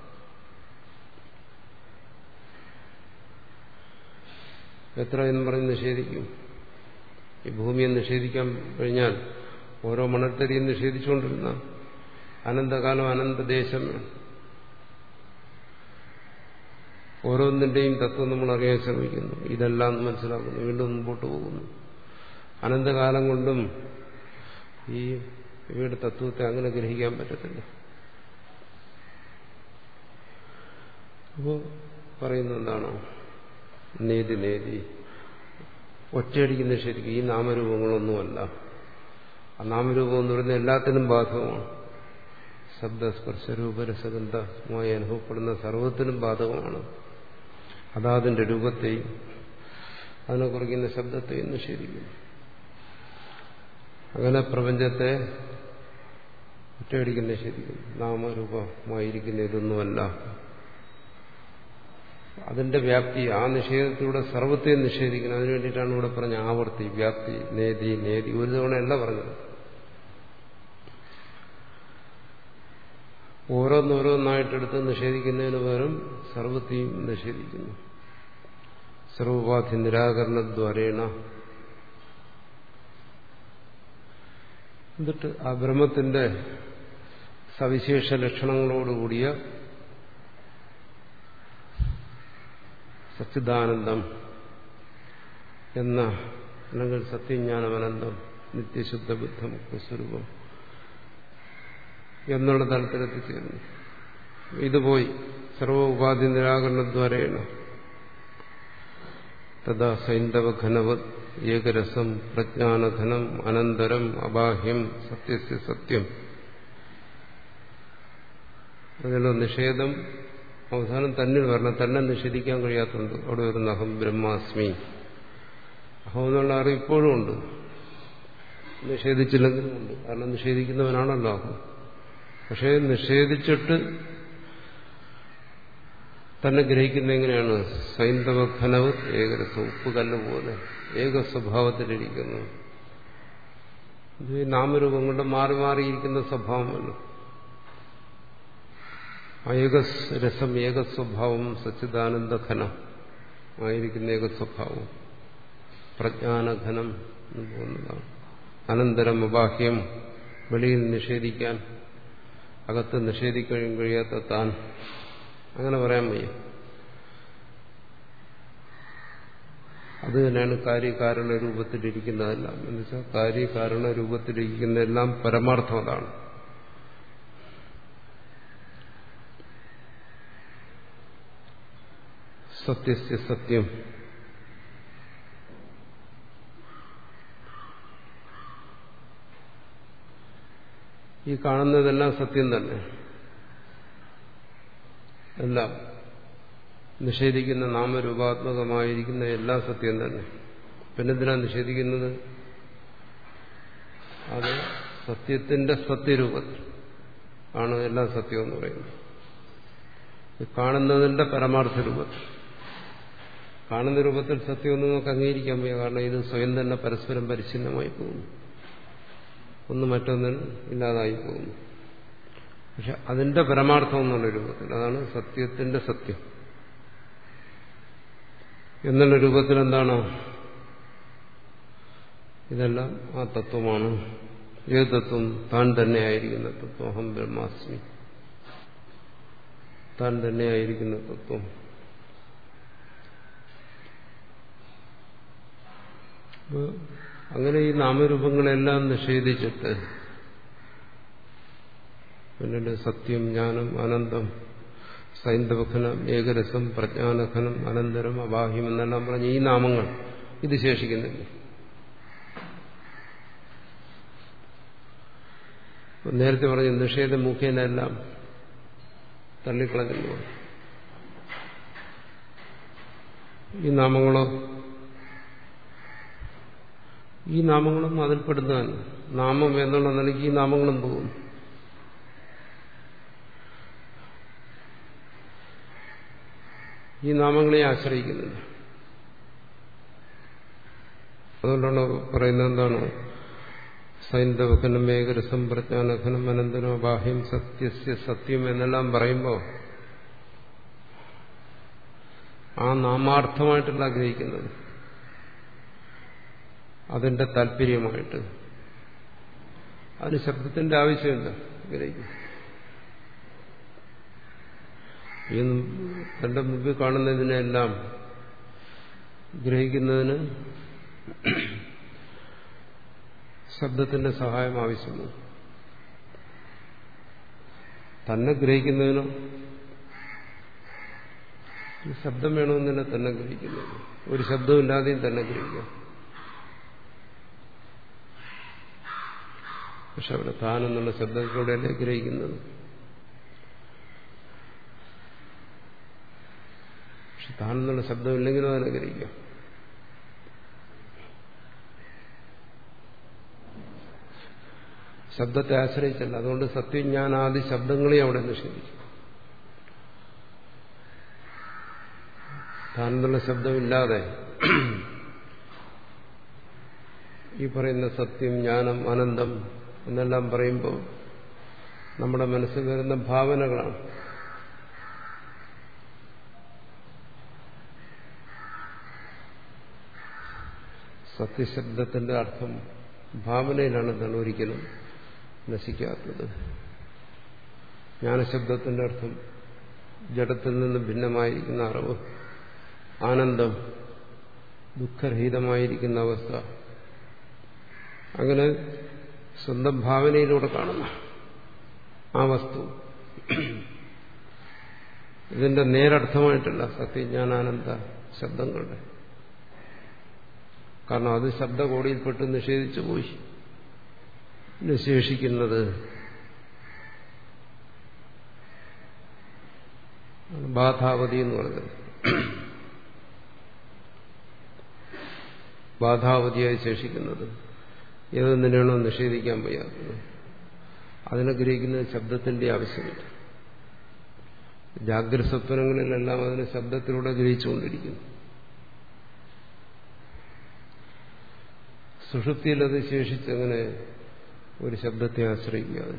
എത്ര എന്ന് പറഞ്ഞ് നിഷേധിക്കും? ഈ ഭൂമിയെ നിഷേധിക്കാൻ കഴിഞ്ഞാൽ ഓരോ മണൽത്തരിയും നിഷേധിച്ചുകൊണ്ടിരുന്ന അനന്തകാലം അനന്തദേശം ഓരോന്നിന്റെയും തത്വം നമ്മൾ അറിയാൻ ശ്രമിക്കുന്നു. ഇതെല്ലാം മനസ്സിലാക്കുന്നു, വീണ്ടും മുമ്പോട്ട് പോകുന്നു. അനന്തകാലം കൊണ്ടും ഈ ഇവയുടെ തത്വത്തെ അങ്ങനെ ഗ്രഹിക്കാൻ പറ്റത്തില്ല. അപ്പോൾ പറയുന്ന എന്താണോ? നേതി നേതി ഒറ്റയടിക്ക് നിഷേധിക്കും. ഈ നാമരൂപങ്ങളൊന്നുമല്ല, ആ നാമരൂപം എന്ന് പറയുന്നത് എല്ലാത്തിനും ബാധകമാണ്. ശബ്ദസ്പർശ രൂപരസഗന്ധമായി അനുഭവപ്പെടുന്ന സർവത്തിനും ബാധകമാണ്. അതാതിന്റെ രൂപത്തെയും അതിനെ കുറിക്കുന്ന ശബ്ദത്തെയും നിഷേധിക്കുന്നു. അങ്ങനെ പ്രപഞ്ചത്തെ ഒറ്റയടിക്ക് നിഷേധിക്കുന്നു. നാമരൂപമായിരിക്കുന്ന ഇതൊന്നുമല്ല. അതിന്റെ വ്യാപ്തി, ആ നിഷേധത്തിലൂടെ സർവത്തെയും നിഷേധിക്കുന്നത്. അതിനു വേണ്ടിയിട്ടാണ് ഇവിടെ പറഞ്ഞ ആവർത്തി, വ്യാപ്തി, നേതി നേതി ഒരു തവണയല്ല പറഞ്ഞത്. ഓരോന്നോരോന്നായിട്ടെടുത്ത് നിഷേധിക്കുന്നതിന് പകരം സർവത്തെയും നിഷേധിക്കുന്നു. സർവോപാധി നിരാകരണദ്വാരേണ. എന്നിട്ട് ആ ബ്രഹ്മത്തിന്റെ സവിശേഷ ലക്ഷണങ്ങളോടുകൂടിയ സച്ചിദാനന്ദം എന്ന, അല്ലെങ്കിൽ സത്യജ്ഞാനമനന്തം, നിത്യശുദ്ധ ബുദ്ധ മുക്തസ്വരൂപം എന്നുള്ള തലത്തിലെത്തിച്ചേരുന്നു. ഇതുപോയി സർവ ഉപാധി നിരാകരണദ്വാരേണ തഥാ സൈന്ധവ ഘനവത് ഏകരസം പ്രജ്ഞാനഘനം അനന്തരം അബാഹ്യം സത്യസ്യ സത്യം. അതിലുള്ള നിഷേധം അവസാനം തന്നിൽ വരണം. തന്നെ നിഷേധിക്കാൻ കഴിയാത്തതുണ്ട്. അവിടെ വരുന്ന അഹം ബ്രഹ്മാസ്മി. അഹം എന്നുള്ള അറിവ് ഇപ്പോഴും ഉണ്ട്, നിഷേധിച്ചില്ലെങ്കിലും ഉണ്ട്. കാരണം നിഷേധിക്കുന്നവനാണല്ലോ അഹം. പക്ഷേ നിഷേധിച്ചിട്ട് തന്നെ ഗ്രഹിക്കുന്ന എങ്ങനെയാണ്? സൈന്ധവ ഘനവ് ഏകരസം, ഉപ്പ് കല്ല് പോലെ ഏക സ്വഭാവത്തിലിരിക്കുന്നു. ഇത് നാമരൂപം കൊണ്ട് മാറി മാറിയിരിക്കുന്ന സ്വഭാവമല്ല. ഏകരസം, ഏകസ്വഭാവം, സച്ചിദാനന്ദ ഘനം ആയിരിക്കുന്ന ഏകസ്വഭാവം, പ്രജ്ഞാനഘനം എന്ന് പോകുന്നതാണ്. അനന്തരം അബാഹ്യം, വെളിയിൽ നിഷേധിക്കാൻ, അകത്ത് നിഷേധിക്കാൻ കഴിയാത്ത താൻ. അങ്ങനെ പറയാൻ വയ്യ. അത് തന്നെയാണ് കാര്യകാരണ രൂപത്തിലിരിക്കുന്നതെല്ലാം. എന്ന് വെച്ചാൽ കാര്യകാരണ രൂപത്തിലിരിക്കുന്നതെല്ലാം പരമാർത്ഥം അതാണ്. സത്യസ്യ സത്യം. ഈ കാണുന്നതെല്ലാം സത്യം തന്നെ. എല്ലാം നിഷേധിക്കുന്ന നാമരൂപാത്മകമായിരിക്കുന്ന എല്ലാം സത്യം തന്നെ. പിന്നെന്തിനാ നിഷേധിക്കുന്നത്? അത് സത്യത്തിന്റെ സത്യരൂപത്തിൽ ആണ് എല്ലാം സത്യം എന്ന് പറയുന്നത്. കാണുന്നതിന്റെ പരമാർത്ഥ രൂപത്തിൽ. കാണുന്ന രൂപത്തിൽ സത്യമൊന്നും നമുക്ക് അംഗീകരിക്കാൻ വയ്യ. കാരണം ഇത് സ്വയം തന്നെ പരസ്പരം പരിച്ഛിന്നമായി പോകുന്നു. ഒന്ന് മറ്റൊന്നിൽ ഇല്ലാതായി പോകുന്നു. പക്ഷെ അതിന്റെ പരമാർത്ഥം എന്നുള്ള രൂപത്തിൽ, അതാണ് സത്യത്തിന്റെ സത്യം എന്നുള്ള രൂപത്തിൽ എന്താണ്? ഇതെല്ലാം ആ തത്വമാണ്. ഏത് തത്വം? താൻ തന്നെയായിരിക്കുന്ന തത്വം. അഹം ബ്രഹ്മാസ്മി, താൻ തന്നെയായിരിക്കുന്ന തത്വം. അങ്ങനെ ഈ നാമരൂപങ്ങളെല്ലാം നിഷേധിച്ചിട്ട് പിന്നീട് സത്യം, ജ്ഞാനം, അനന്തം, സൈന്ധവഘനം, ഏകരസം, പ്രജ്ഞാനഘനം, അനന്തരം, അബാഹ്യം എന്നെല്ലാം പറഞ്ഞ് ഈ നാമങ്ങൾ ഇത് ശേഷിക്കുന്നില്ല. നേരത്തെ പറഞ്ഞ നിഷേധ മുഖേനെല്ലാം തള്ളിക്കളഞ്ഞു. ഈ നാമങ്ങളോ? ഈ നാമങ്ങളും അതിൽപ്പെടുന്നതാണ്. നാമം എന്നുള്ള നിലയ്ക്ക് ഈ നാമങ്ങളും പോകും. ഈ നാമങ്ങളെ ആശ്രയിക്കുന്നില്ല. അതുകൊണ്ടാണ് പറയുന്നത് എന്താണ്? സൈന്ധവഘനം, ഏകരസം, പ്രജ്ഞാനഘനം, അനന്തരം, അബാഹ്യം സത്യസ്യ സത്യം എന്നെല്ലാം പറയുമ്പോൾ ആ നാമാർത്ഥമായിട്ടല്ല ആഗ്രഹിക്കുന്നത്, അതിന്റെ താല്പര്യമായിട്ട്. അതിന് ശബ്ദത്തിന്റെ ആവശ്യമില്ല. ഗ്രഹിക്കും. ഈ തന്റെ മുമ്പിൽ കാണുന്നതിനെല്ലാം ഗ്രഹിക്കുന്നതിന് ശബ്ദത്തിന്റെ സഹായം ആവശ്യമാണ്. തന്നെ ഗ്രഹിക്കുന്നതിനോ ശബ്ദം വേണമെന്നില്ല. തന്നെ ഗ്രഹിക്കുന്നത് ഒരു ശബ്ദമില്ലാതെയും തന്നെ ഗ്രഹിക്കാം. പക്ഷെ അവിടെ താനെന്നുള്ള ശബ്ദത്തിലൂടെയല്ലേ ഗ്രഹിക്കുന്നത്. പക്ഷെ താനെന്നുള്ള ശബ്ദമില്ലെങ്കിലും അതിനെ ഗ്രഹിക്കാം. ശബ്ദത്തെ ആശ്രയിച്ചല്ല. അതുകൊണ്ട് സത്യജ്ഞാനാദി ശബ്ദങ്ങളെ അവിടെ നിഷേധിക്കും. താനെന്നുള്ള ശബ്ദമില്ലാതെ ഈ പറയുന്ന സത്യം, ജ്ഞാനം, അനന്തം എന്നെല്ലാം പറയുമ്പോൾ നമ്മുടെ മനസ്സിൽ വരുന്ന ഭാവനകളാണ്. സത്യശബ്ദത്തിന്റെ അർത്ഥം ഭാവനയിലാണ് എന്താണ് ഒരിക്കലും നശിക്കാത്തത്. ജ്ഞാനശബ്ദത്തിന്റെ അർത്ഥം ജഡത്തിൽ നിന്ന് ഭിന്നമായിരിക്കുന്ന അറിവ്, ആനന്ദം, ദുഃഖരഹിതമായിരിക്കുന്ന അവസ്ഥ. അങ്ങനെ സ്വന്തം ഭാവനയിലൂടെ കാണുന്ന ആ വസ്തു ഇതിന്റെ നേരർത്ഥമായിട്ടല്ല സത്യജ്ഞാനാനന്ദ ശബ്ദങ്ങളുടെ. കാരണം അത് ശബ്ദകോടിയിൽപ്പെട്ട് നിഷേധിച്ചു പോയി. ശേഷിക്കുന്നത് ബാധാവതി എന്ന് പറഞ്ഞത്. ബാധാവതിയായി ശേഷിക്കുന്നത് ഏതെന്തിനാണോ നിഷേധിക്കാൻ വയ്യാത്തത്. അതിനെ ഗ്രഹിക്കുന്നത് ശബ്ദത്തിന്റെ ആവശ്യമില്ല. ജാഗ്രത സ്വപ്നങ്ങളിലെല്ലാം അതിനെ ശബ്ദത്തിലൂടെ ഗ്രഹിച്ചുകൊണ്ടിരിക്കുന്നു. സുഷുപ്തിയിൽ അത് ശേഷിച്ചങ്ങനെ ഒരു ശബ്ദത്തെ ആശ്രയിക്കാതെ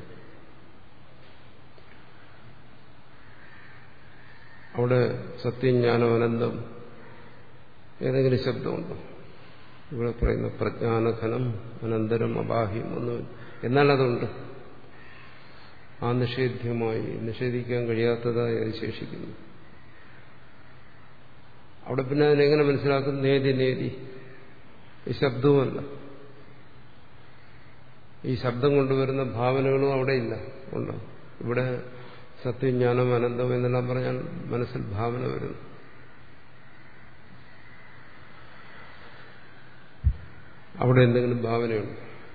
അവിടെ സത്യജ്ഞാനം, അനന്തം ഏതെങ്കിലും ശബ്ദമുണ്ടോ? ഇവിടെ പറയുന്ന പ്രജ്ഞാനഘനം, അനന്തരം, അബാഹ്യം ഒന്നും. എന്നാൽ അതുണ്ട്. ആ നിഷേധ്യമായി നിഷേധിക്കാൻ കഴിയാത്തതായി അത് ശേഷിക്കുന്നു. അവിടെ പിന്നെ അതിനെങ്ങനെ മനസ്സിലാക്കും? നേതി നേതി ഈ ശബ്ദവുമല്ല. ഈ ശബ്ദം കൊണ്ടുവരുന്ന ഭാവനകളും അവിടെ ഇല്ല. ഉണ്ടോ? ഇവിടെ സത്യജ്ഞാനം, അനന്തം എന്നെല്ലാം പറഞ്ഞാൽ മനസ്സിൽ ഭാവന വരുന്നു. അവിടെ എന്തെങ്കിലും ഭാവനയുണ്ട്?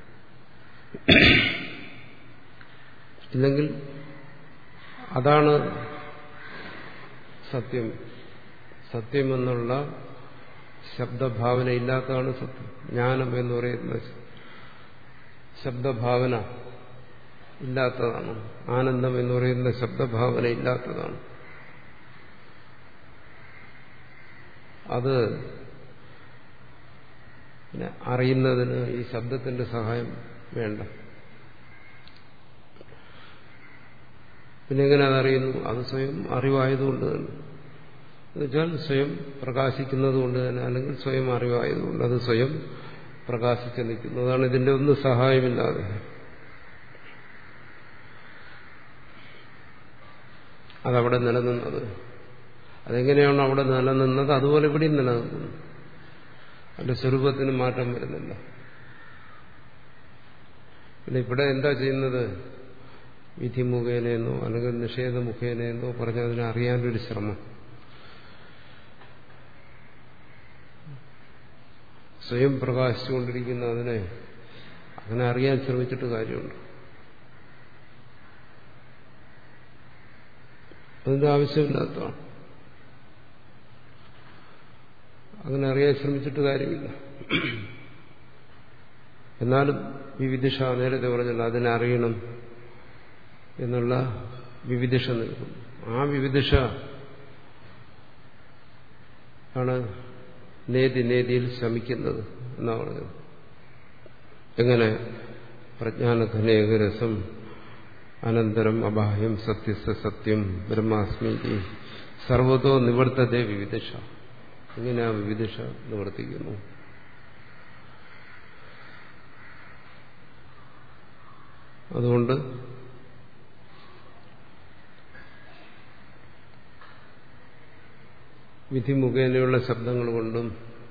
ഇല്ലെങ്കിൽ അതാണ് സത്യം. സത്യമെന്നുള്ള ശബ്ദഭാവന ഇല്ലാത്തതാണ് സത്യം. ജ്ഞാനം എന്ന് പറയുന്ന ശബ്ദഭാവന ഇല്ലാത്തതാണ്. ആനന്ദം എന്ന് പറയുന്ന ശബ്ദഭാവന ഇല്ലാത്തതാണ്. അത് പിന്നെ അറിയുന്നതിന് ഈ ശബ്ദത്തിന്റെ സഹായം വേണ്ട. പിന്നെ എങ്ങനെ അതറിയുന്നു? അത് സ്വയം അറിവായതുകൊണ്ട് തന്നെ. എന്നുവെച്ചാൽ സ്വയം പ്രകാശിക്കുന്നത് കൊണ്ട് തന്നെ, അല്ലെങ്കിൽ സ്വയം അറിവായതുകൊണ്ട് അത് സ്വയം പ്രകാശിച്ച് നിൽക്കുന്നു. അതാണ് ഇതിന്റെ ഒന്നും സഹായമില്ലാതെ. അതവിടെ നിലനിന്നത്. അതെങ്ങനെയാണോ അവിടെ നിലനിന്നത് അതുപോലെ ഇവിടെയും നിലനിൽക്കുന്നു. അതിന്റെ സ്വരൂപത്തിന് മാറ്റം വരുന്നില്ല. പിന്നെ ഇവിടെ എന്താ ചെയ്യുന്നത്? വിധി മുഖേനയെന്നോ അല്ലെങ്കിൽ നിഷേധ മുഖേനയെന്നോ പറഞ്ഞാൽ അതിനെ അറിയാനൊരു ശ്രമം. സ്വയം പ്രകാശിച്ചുകൊണ്ടിരിക്കുന്ന അതിനെ അങ്ങനെ അറിയാൻ ശ്രമിച്ചിട്ട് കാര്യമുണ്ട്. അതിന്റെ ആവശ്യമില്ലാത്തതാണ്. അങ്ങനെ അറിയാൻ ശ്രമിച്ചിട്ട് കാര്യമില്ല. എന്നാലും വിവിധിഷ നേരത്തെ പറഞ്ഞല്ലോ, അതിനെ അറിയണം എന്നുള്ള വിവിധിഷ നിൽക്കുന്നു. ആ വിവിധിഷ ആണ് നേതി നേതിയിൽ ശമിക്കുന്നത് എന്നാ പറഞ്ഞത്. എങ്ങനെ? പ്രജ്ഞാനഘനേകരസം അനന്തരം അബാഹ്യം സത്യസ സത്യം ബ്രഹ്മാസ്മി സർവതോ നിവർത്തതേ വിവിധിഷ. ഇങ്ങനെ ആ വിവിധിഷ നിവർത്തിക്കുന്നു. അതുകൊണ്ട് വിധി മുഖേനയുള്ള ശബ്ദങ്ങൾ കൊണ്ടും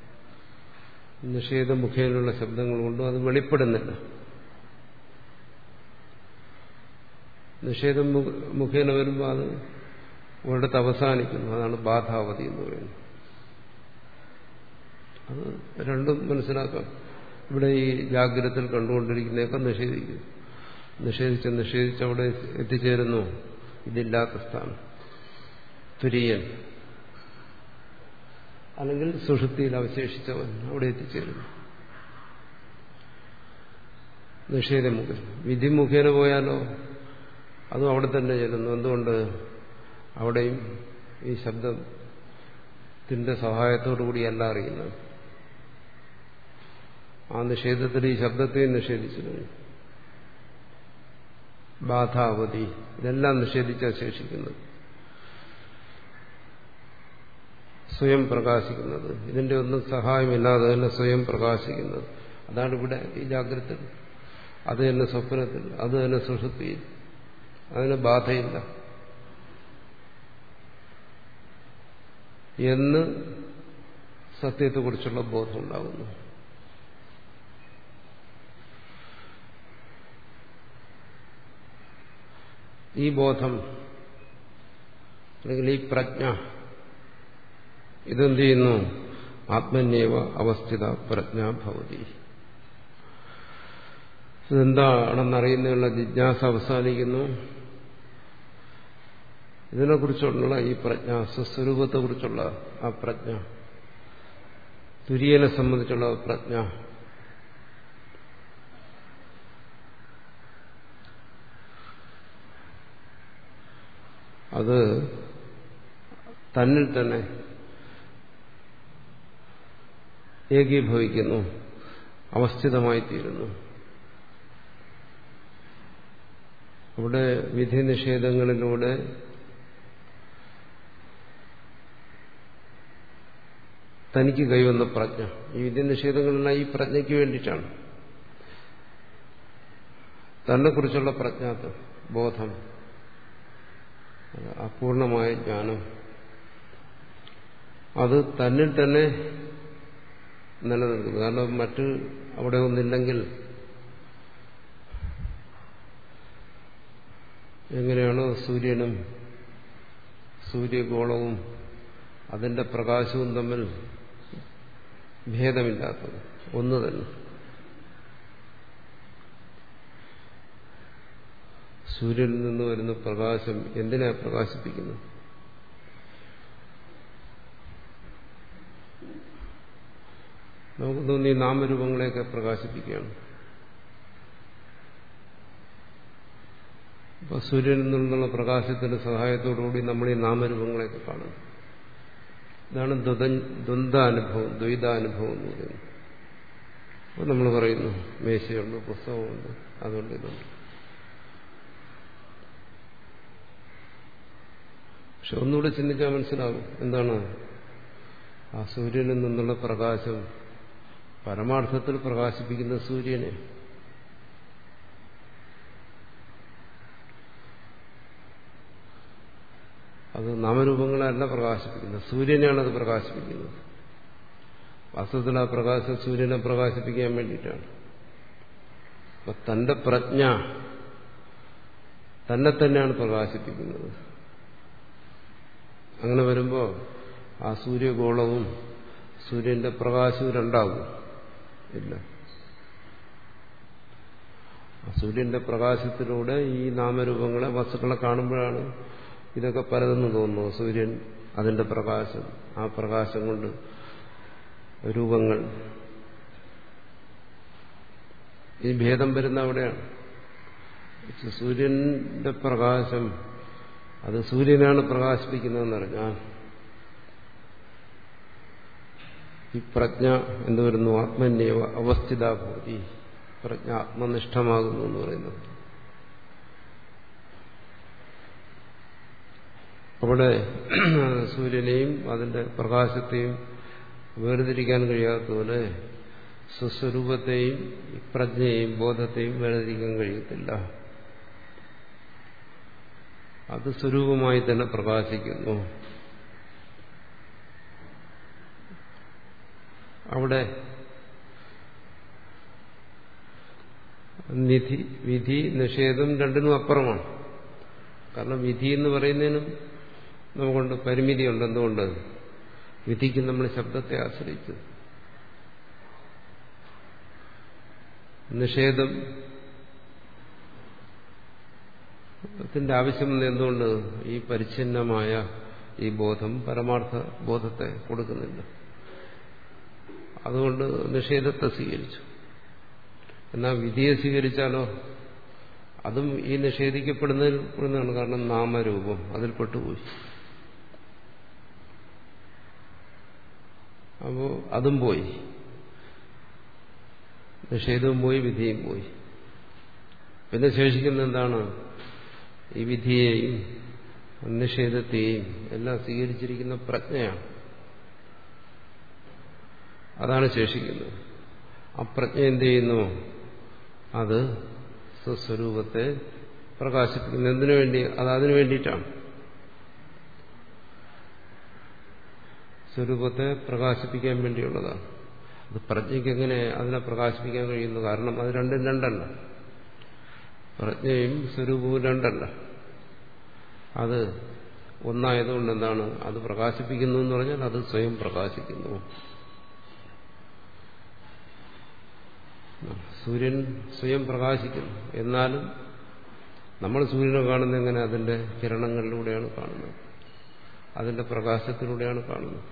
നിഷേധ മുഖേനയുള്ള ശബ്ദങ്ങൾ കൊണ്ടും അത് വെളിപ്പെടുന്നില്ല. നിഷേധം മുഖേന വരുമ്പോൾ അത് ഒരിടത്ത് അവസാനിക്കുന്നു. അതാണ് ബാധാവതി എന്ന് പറയുന്നത്. അത് രണ്ടും മനസ്സിലാക്കാം. ഇവിടെ ഈ ജാഗ്രതയിൽ കണ്ടുകൊണ്ടിരിക്കുന്നതൊക്കെ നിഷേധിക്കുന്നു. നിഷേധിച്ച് നിഷേധിച്ച് അവിടെ എത്തിച്ചേരുന്നു. ഇതില്ലാത്ത സ്ഥാനം തുര്യൻ അല്ലെങ്കിൽ സുഷുപ്തിയിൽ അവശേഷിച്ചവൻ അവിടെ എത്തിച്ചേരുന്നു. നിഷേധമുഖൻ. വിധി മുഖേന പോയാലോ അതും അവിടെ തന്നെ ചെല്ലുന്നു. എന്തുകൊണ്ട്? അവിടെയും ഈ ശബ്ദത്തിന്റെ സഹായത്തോടുകൂടിയല്ല അറിയുന്നത്. ആ നിഷേധത്തിൽ ഈ ശബ്ദത്തെയും നിഷേധിച്ചു കഴിഞ്ഞു. ബാധാവധി ഇതെല്ലാം നിഷേധിച്ചാൽ ശേഷിക്കുന്നത് സ്വയം പ്രകാശിക്കുന്നത്. ഇതിന്റെ ഒന്നും സഹായമില്ലാതെ തന്നെ സ്വയം പ്രകാശിക്കുന്നത്. അതാണ് ഇവിടെ ഈ ജാഗ്രത. അത് തന്നെ സ്വപ്നത്തിൽ, അത് തന്നെ സുഷുപ്തിയിൽ. അതിന് ബാധയില്ല എന്ന് സത്യത്തെക്കുറിച്ചുള്ള ബോധം ഉണ്ടാകുന്നു. ഈ ബോധം അല്ലെങ്കിൽ ഈ പ്രജ്ഞ ഇതെന്ത് ചെയ്യുന്നു? ആത്മന്യേവ അവസ്ഥിത പ്രജ്ഞാ ഭവതി. ഇതെന്താണെന്നറിയുന്നതിനുള്ള ജിജ്ഞാസ അവസാനിക്കുന്നു. ഇതിനെക്കുറിച്ചുള്ള ഈ പ്രജ്ഞ, സ്വസ്വരൂപത്തെക്കുറിച്ചുള്ള ആ പ്രജ്ഞ, തുര്യനെ സംബന്ധിച്ചുള്ള പ്രജ്ഞ, അത് തന്നിൽ തന്നെ ഏകീഭവിക്കുന്നു, അവസ്ഥിതമായിത്തീരുന്നു. അവിടെ വിധി നിഷേധങ്ങളിലൂടെ തനിക്ക് കൈവന്ന പ്രജ്ഞ, ഈ വിധി നിഷേധങ്ങളെല്ലാം ഈ പ്രജ്ഞയ്ക്ക് വേണ്ടിയിട്ടാണ്. തന്നെക്കുറിച്ചുള്ള പ്രജ്ഞാത്വം, ബോധം, അപൂർണമായ ജ്ഞാനം, അത് തന്നിൽ തന്നെ നിലനിൽക്കുന്നു. കാരണം മറ്റ് അവിടെ ഒന്നില്ലെങ്കിൽ എങ്ങനെയാണോ സൂര്യനും സൂര്യഗോളവും അതിന്റെ പ്രകാശവും തമ്മിൽ ഭേദമില്ലാത്തത്, ഒന്ന് തന്നെ. സൂര്യനിൽ നിന്ന് വരുന്ന പ്രകാശം എന്തിനാ പ്രകാശിപ്പിക്കുന്നത്? നമുക്ക് തോന്നി നാമരൂപങ്ങളെയൊക്കെ പ്രകാശിപ്പിക്കുകയാണ്. അപ്പൊ സൂര്യനിൽ നിന്നുള്ള പ്രകാശത്തിന്റെ സഹായത്തോടുകൂടി നമ്മൾ ഈ നാമരൂപങ്ങളെയൊക്കെ കാണുന്നു. ഇതാണ് ദ്വന്ദ്വാനുഭവം, ദ്വൈതാനുഭവം എന്ന് പറയുന്നത്. അപ്പോൾ നമ്മൾ പറയുന്നു മേശയുണ്ട്, പുസ്തകമുണ്ട്, അതുകൊണ്ട് ഇതുണ്ട്. പക്ഷെ ഒന്നുകൂടെ ചിന്തിച്ചാൽ മനസ്സിലാകും എന്താണ് ആ സൂര്യനിൽ നിന്നുള്ള പ്രകാശം പരമാർത്ഥത്തിൽ പ്രകാശിപ്പിക്കുന്ന സൂര്യനെ. അത് നാമരൂപങ്ങളല്ല പ്രകാശിപ്പിക്കുന്നത്, സൂര്യനെയാണ് അത് പ്രകാശിപ്പിക്കുന്നത്. വാസ്തവത്തിൽ ആ പ്രകാശം സൂര്യനെ പ്രകാശിപ്പിക്കാൻ വേണ്ടിയിട്ടാണ്. അപ്പൊ തന്റെ പ്രജ്ഞ തന്നെ തന്നെയാണ് പ്രകാശിപ്പിക്കുന്നത്. അങ്ങനെ വരുമ്പോൾ ആ സൂര്യഗോളവും സൂര്യന്റെ പ്രകാശവും രണ്ടാകും. ഇല്ല, സൂര്യന്റെ പ്രകാശത്തിലൂടെ ഈ നാമരൂപങ്ങളെ, വസ്തുക്കളെ കാണുമ്പോഴാണ് ഇതൊക്കെ പലതെന്ന് തോന്നുന്നു. സൂര്യൻ, അതിന്റെ പ്രകാശം, ആ പ്രകാശം കൊണ്ട് രൂപങ്ങൾ, ഈ ഭേദം വരുന്ന അവിടെയാണ്. സൂര്യന്റെ പ്രകാശം അത് സൂര്യനാണ് പ്രകാശിപ്പിക്കുന്നതെന്ന് പറഞ്ഞാൽ ഈ പ്രജ്ഞ എന്ത് വരുന്നു? ആത്മന്യേവ അവസ്ഥിതാഭൂതി. പ്രജ്ഞ ആത്മനിഷ്ഠമാകുന്നു എന്ന് പറയുന്നത്. അവിടെ സൂര്യനെയും അതിന്റെ പ്രകാശത്തെയും വേർതിരിക്കാൻ കഴിയാത്തതുപോലെ സ്വസ്വരൂപത്തെയും പ്രജ്ഞയെയും ബോധത്തെയും വേർതിരിക്കാൻ കഴിയത്തില്ല. അത് സ്വരൂപമായി തന്നെ പ്രകാശിക്കുന്നു. അവിടെ നിധി വിധി നിഷേധം രണ്ടിനും അപ്പുറമാണ്. കാരണം വിധി എന്ന് പറയുന്നതിനും നമുക്കുണ്ട് പരിമിതിയുണ്ട്. എന്തുകൊണ്ട്? വിധിക്ക് നമ്മൾ ശബ്ദത്തെ ആശ്രയിച്ചു. നിഷേധം ത്തിന്റെ ആവശ്യം എന്തുകൊണ്ട്? ഈ പരിച്ഛിന്നമായ ഈ ബോധം പരമാർത്ഥ ബോധത്തെ കൊടുക്കുന്നില്ല. അതുകൊണ്ട് നിഷേധത്തെ സ്വീകരിച്ചു. എന്നാൽ വിധിയെ സ്വീകരിച്ചാലോ അതും ഈ നിഷേധിക്കപ്പെടുന്നതിൽ പെടുന്നതാണ്. കാരണം നാമരൂപം അതിൽ പെട്ടുപോയി. അപ്പോ അതും പോയി, നിഷേധവും പോയി, വിധിയും പോയി. പിന്നെ ശേഷിക്കുന്ന എന്താണ്? ഈ വിധിയെയും നിഷേധത്തെയും എല്ലാം സ്വീകരിച്ചിരിക്കുന്ന പ്രജ്ഞയാണ്. അതാണ് ശേഷിക്കുന്നത്. ആ പ്രജ്ഞ എന്ത് ചെയ്യുന്നു? അത് സ്വസ്വരൂപത്തെ പ്രകാശിപ്പിക്കുന്നു. എന്തിനു വേണ്ടി? അത് അതിനു വേണ്ടിയിട്ടാണ്. സ്വരൂപത്തെ പ്രകാശിപ്പിക്കാൻ വേണ്ടിയുള്ളതാണ്. അത് പ്രജ്ഞയ്ക്ക് എങ്ങനെ അതിനെ പ്രകാശിപ്പിക്കാൻ കഴിയുന്നു? കാരണം അത് രണ്ടും രണ്ടല്ല. പ്രജ്ഞയും സ്വരൂപവും രണ്ടല്ല. അത് ഒന്നായതുകൊണ്ട് എന്താണ്? അത് പ്രകാശിപ്പിക്കുന്നു എന്ന് പറഞ്ഞാൽ അത് സ്വയം പ്രകാശിക്കുന്നു. സൂര്യൻ സ്വയം പ്രകാശിക്കുന്നു. എന്നാലും നമ്മൾ സൂര്യനെ കാണുന്നത് എങ്ങനെ? അതിന്റെ കിരണങ്ങളിലൂടെയാണ് കാണുന്നത്, അതിന്റെ പ്രകാശത്തിലൂടെയാണ് കാണുന്നത്.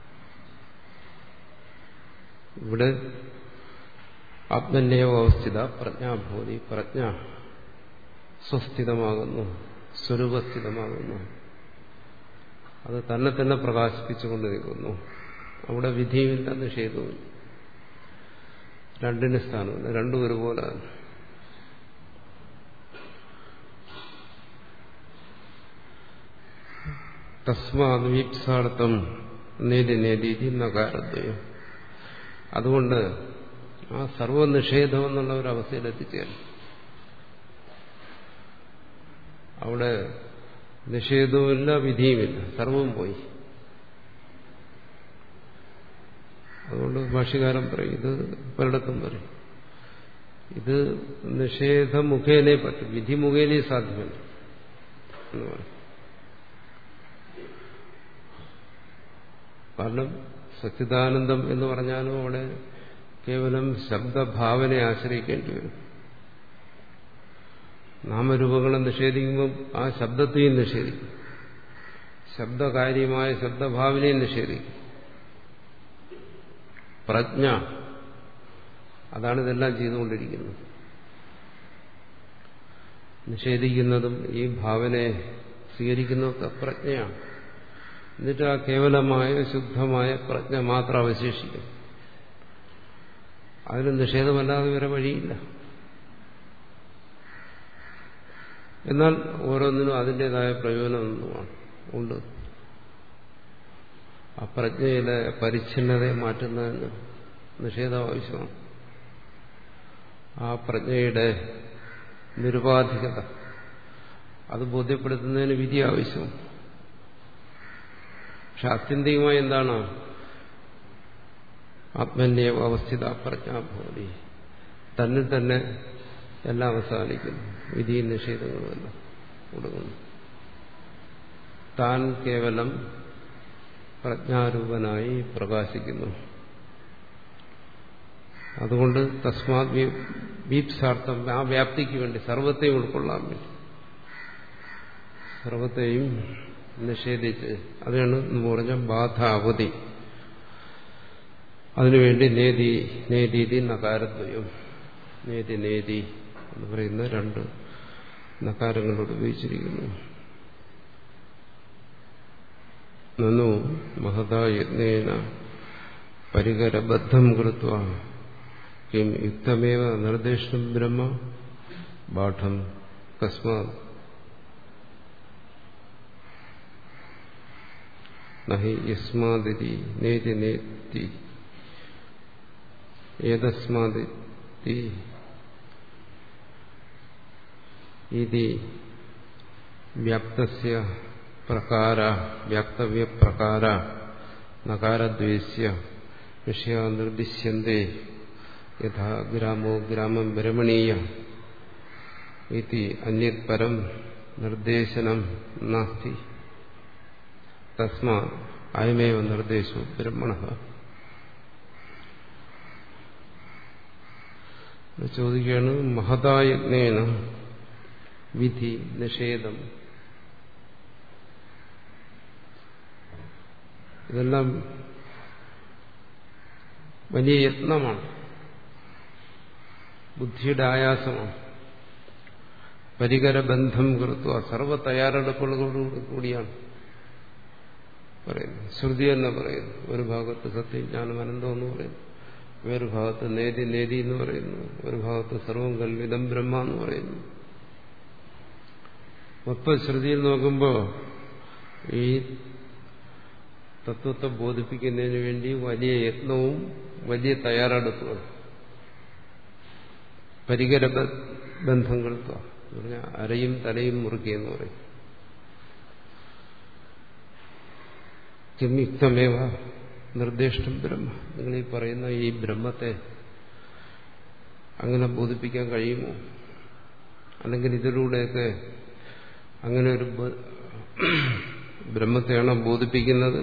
ഇവിടെ ആത്മന്യേവ അവസ്ഥിത പ്രജ്ഞാഭൂതി. പ്രജ്ഞ സ്വസ്ഥിതമാകുന്നു, സ്വരൂപസ്ഥിതമാകുന്നു. അത് തന്നെ തന്നെ പ്രകാശിപ്പിച്ചുകൊണ്ട് നിൽക്കുന്നു. അവിടെ വിധിയുമില്ല, നിഷേധവുമില്ല. രണ്ടിന് സ്ഥാനമില്ല, രണ്ടും ഒരുപോലെ. തസ്മാത് വീപ്സാർത്ഥം നേതി നേതീതി നകാരദ്വയം. അതുകൊണ്ട് ആ സർവനിഷേധം എന്നുള്ള ഒരു അവസ്ഥയിൽ എത്തിച്ചേരും. അവിടെ നിഷേധവുമില്ല, വിധിയുമില്ല, സർവവും പോയി. അതുകൊണ്ട് ഭാഷ്യകാരൻ പറയും, ഇത് പലയിടത്തും പറയും, ഇത് നിഷേധ മുഖേനേ പറ്റും, വിധി മുഖേനേ സാധ്യമല്ല എന്ന് പറയും. കാരണം സച്ചിദാനന്ദം എന്ന് പറഞ്ഞാലും അവിടെ കേവലം ശബ്ദഭാവനയെ ആശ്രയിക്കേണ്ടി വരും. നാമരൂപങ്ങളെ നിഷേധിക്കുമ്പോൾ ആ ശബ്ദത്തെയും നിഷേധിക്കും, ശബ്ദകാര്യമായ ശബ്ദഭാവനയും നിഷേധിക്കും. പ്രജ്ഞ അതാണ് ഇതെല്ലാം ചെയ്തുകൊണ്ടിരിക്കുന്നത്. നിഷേധിക്കുന്നതും ഈ ഭാവനയെ സ്വീകരിക്കുന്നതൊക്കെ പ്രജ്ഞയാണ്. എന്നിട്ട് ആ കേവലമായ ശുദ്ധമായ പ്രജ്ഞ മാത്രം അവശേഷിക്കും. അതിന് നിഷേധമല്ലാതെ വേറെ വഴിയില്ല. എന്നാൽ ഓരോന്നിനും അതിൻ്റെതായ പ്രയോജനമൊന്നുമാണ് ഉണ്ട്. ആ പ്രജ്ഞയിലെ പരിച്ഛിന്നതയെ മാറ്റുന്നതിന് നിഷേധം ആവശ്യമാണ്. ആ പ്രജ്ഞയുടെ നിരുപാധികത അത് ബോധ്യപ്പെടുത്തുന്നതിന് വിധി ആവശ്യമാണ്. പക്ഷെ ആത്യന്തികമായി എന്താണ്? ആത്മന്യേവ അവസ്ഥിത പ്രജ്ഞാഭൂതി. തന്നിൽ തന്നെ എല്ലാം അവസാനിക്കുന്നു, വിധിയും നിഷേധങ്ങളുമെല്ലാം കൊടുക്കുന്നു. താൻ കേവലം പ്രജ്ഞാരൂപനായി പ്രകാശിക്കുന്നു. അതുകൊണ്ട് തസ്മാത് വീപ്സാർത്ഥം, ആ വ്യാപ്തിക്ക് വേണ്ടി, സർവത്തെയും ഉൾക്കൊള്ളാൻ വേണ്ടി, സർവത്തെയും നിഷേധിച്ച്, അതാണ് എന്ന് പറഞ്ഞ ബാധ അവധി. അതിനുവേണ്ടി നേതി നേതീതി നകാരദ്വയം, നേതി നേതി എന്ന് പറയുന്ന രണ്ട് നകാരങ്ങളോട് ഉപയോഗിച്ചിരിക്കുന്നു. നനു മഹതാ യജ്ഞേന പരികരബദ്ധം കൃത്വാ കിം യുക്തമേവ നിർദ്ദേശം ബ്രഹ്മ പാഠം കസ്മാത് നഹി യസ്മാദിതി നേതി നേതി ഏതസ്മാദിതി ഇതി വ്യാപ്തസ്യ പ്രകാര വ്യാപ്തവ്യ പ്രകാര നകാരദ്വേസ്യ വിഷയാ നിർദ്ദിശ്യന്തേ യഥാ ഗ്രാമോ ഗ്രാമം ഭ്രമണീയ ഇതി അന്യത് പരം നിർദ്ദേശനം നാസ്തി തസ്മാ അയമേവ നിർദ്ദേശോ ബ്രഹ്മണഃ. ചോദിക്കുകയാണ്, മഹതാ യജ്ഞേന വിധി, നിഷേധം, ഇതെല്ലാം വലിയ യത്നമാണ്, ബുദ്ധിയുടെ ആയാസമാണ്. പരികരബന്ധം കൃത്വ സർവ തയ്യാറെടുപ്പുകളോട് കൂടിയാണ് പറയുന്നു. ശ്രുതി എന്ന് പറയുന്നു. ഒരു ഭാഗത്ത് സത്യജ്ഞാനം അനന്തം എന്ന് പറയുന്നു, വേറൊരു ഭാഗത്ത് നേതി നേതി എന്ന് പറയുന്നു, ഒരു ഭാഗത്ത് സർവം കൽവിതം ബ്രഹ്മ എന്ന് പറയുന്നു. മൊത്തം ശ്രുതിയിൽ നോക്കുമ്പോൾ ഈ തത്വത്തെ ബോധിപ്പിക്കുന്നതിന് വേണ്ടി വലിയ യത്നവും വലിയ തയ്യാറെടുപ്പുകൾ. പരികരബന്ധങ്ങൾക്ക് പറഞ്ഞാൽ അരയും തലയും മുറുക്കിയെന്ന് പറയും. കിംയുക്തമേവ നിർദ്ദിഷ്ടം ബ്രഹ്മ, നിങ്ങൾ ഈ പറയുന്ന ഈ ബ്രഹ്മത്തെ അങ്ങനെ ബോധിപ്പിക്കാൻ കഴിയുമോ? അല്ലെങ്കിൽ ഇതിലൂടെയൊക്കെ അങ്ങനെ ഒരു ബ്രഹ്മത്തെയാണോ ബോധിപ്പിക്കുന്നത്?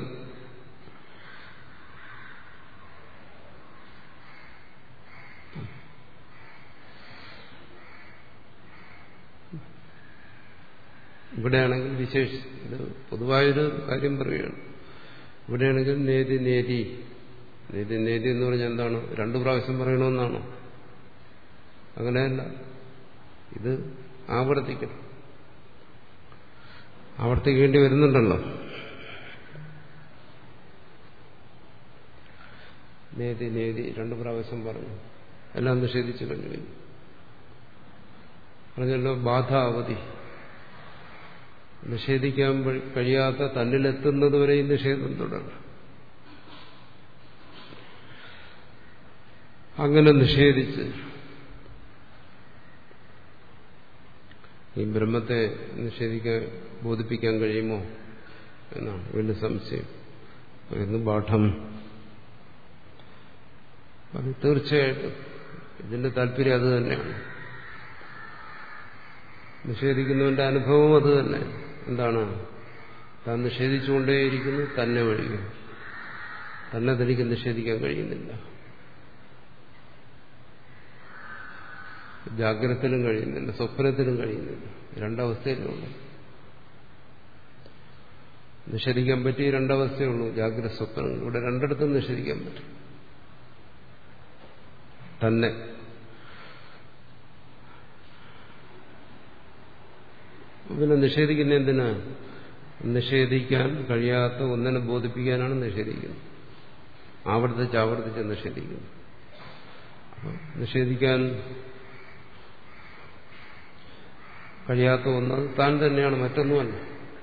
ഇവിടെയാണെങ്കിൽ വിശേഷ ഇത് പൊതുവായൊരു കാര്യം പറയുകയാണ്. ഇവിടെയാണെങ്കിൽ നേതി നേതി നേതി നേതി എന്ന് പറഞ്ഞാൽ എന്താണ്? രണ്ടു പ്രാവശ്യം പറയണമെന്നാണോ? അങ്ങനെയല്ല, ഇത് ആവർത്തിക്കണം, ആവർത്തിക്കേണ്ടി വരുന്നുണ്ടല്ലോ. നേതി നേതി രണ്ടു പ്രാവശ്യം പറഞ്ഞു, എല്ലാം നിഷേധിച്ചു കഴിഞ്ഞു. പറഞ്ഞല്ലോ ബാധ അവധി, നിഷേധിക്കാൻ കഴിയാത്ത തന്നിലെത്തുന്നതുവരെ ഈ നിഷേധം തുടരണം. അങ്ങനെ നിഷേധിച്ച് ഈ ബ്രഹ്മത്തെ നിഷേധിക്കാൻ ബോധിപ്പിക്കാൻ കഴിയുമോ എന്നാണ് വീണ്ടും സംശയം. പറയുന്നു പാഠം. അത് തീർച്ചയായിട്ടും ഇതിന്റെ താല്പര്യം അത് തന്നെയാണ്. നിഷേധിക്കുന്നവന്റെ അനുഭവം അത് തന്നെ. എന്താണ്? താൻ നിഷേധിച്ചുകൊണ്ടേയിരിക്കുന്നു, തന്നെ ഒഴികെ. തന്നെ തനിക്ക് നിഷേധിക്കാൻ കഴിയുന്നില്ല. ജാഗ്രതത്തിലും കഴിയുന്നില്ല, സ്വപ്നത്തിലും കഴിയുന്നില്ല. രണ്ടവസ്ഥയിലുള്ളൂ. നിഷേധിക്കാൻ പറ്റിയ രണ്ടവസ്ഥയുള്ളൂ, ജാഗ്രത സ്വപ്നങ്ങൾ. ഇവിടെ രണ്ടിടത്തും നിഷേധിക്കാൻ പറ്റും. തന്നെ പിന്നെ നിഷേധിക്കുന്ന എന്തിനാ? നിഷേധിക്കാൻ കഴിയാത്ത ഒന്നിനെ ബോധിപ്പിക്കാനാണ് നിഷേധിക്കുന്നത്. ആവർത്തിച്ച് ആവർത്തിച്ച് നിഷേധിക്കുന്നു. നിഷേധിക്കാൻ കഴിയാത്ത ഒന്ന് താൻ തന്നെയാണ്, മറ്റൊന്നുമല്ല.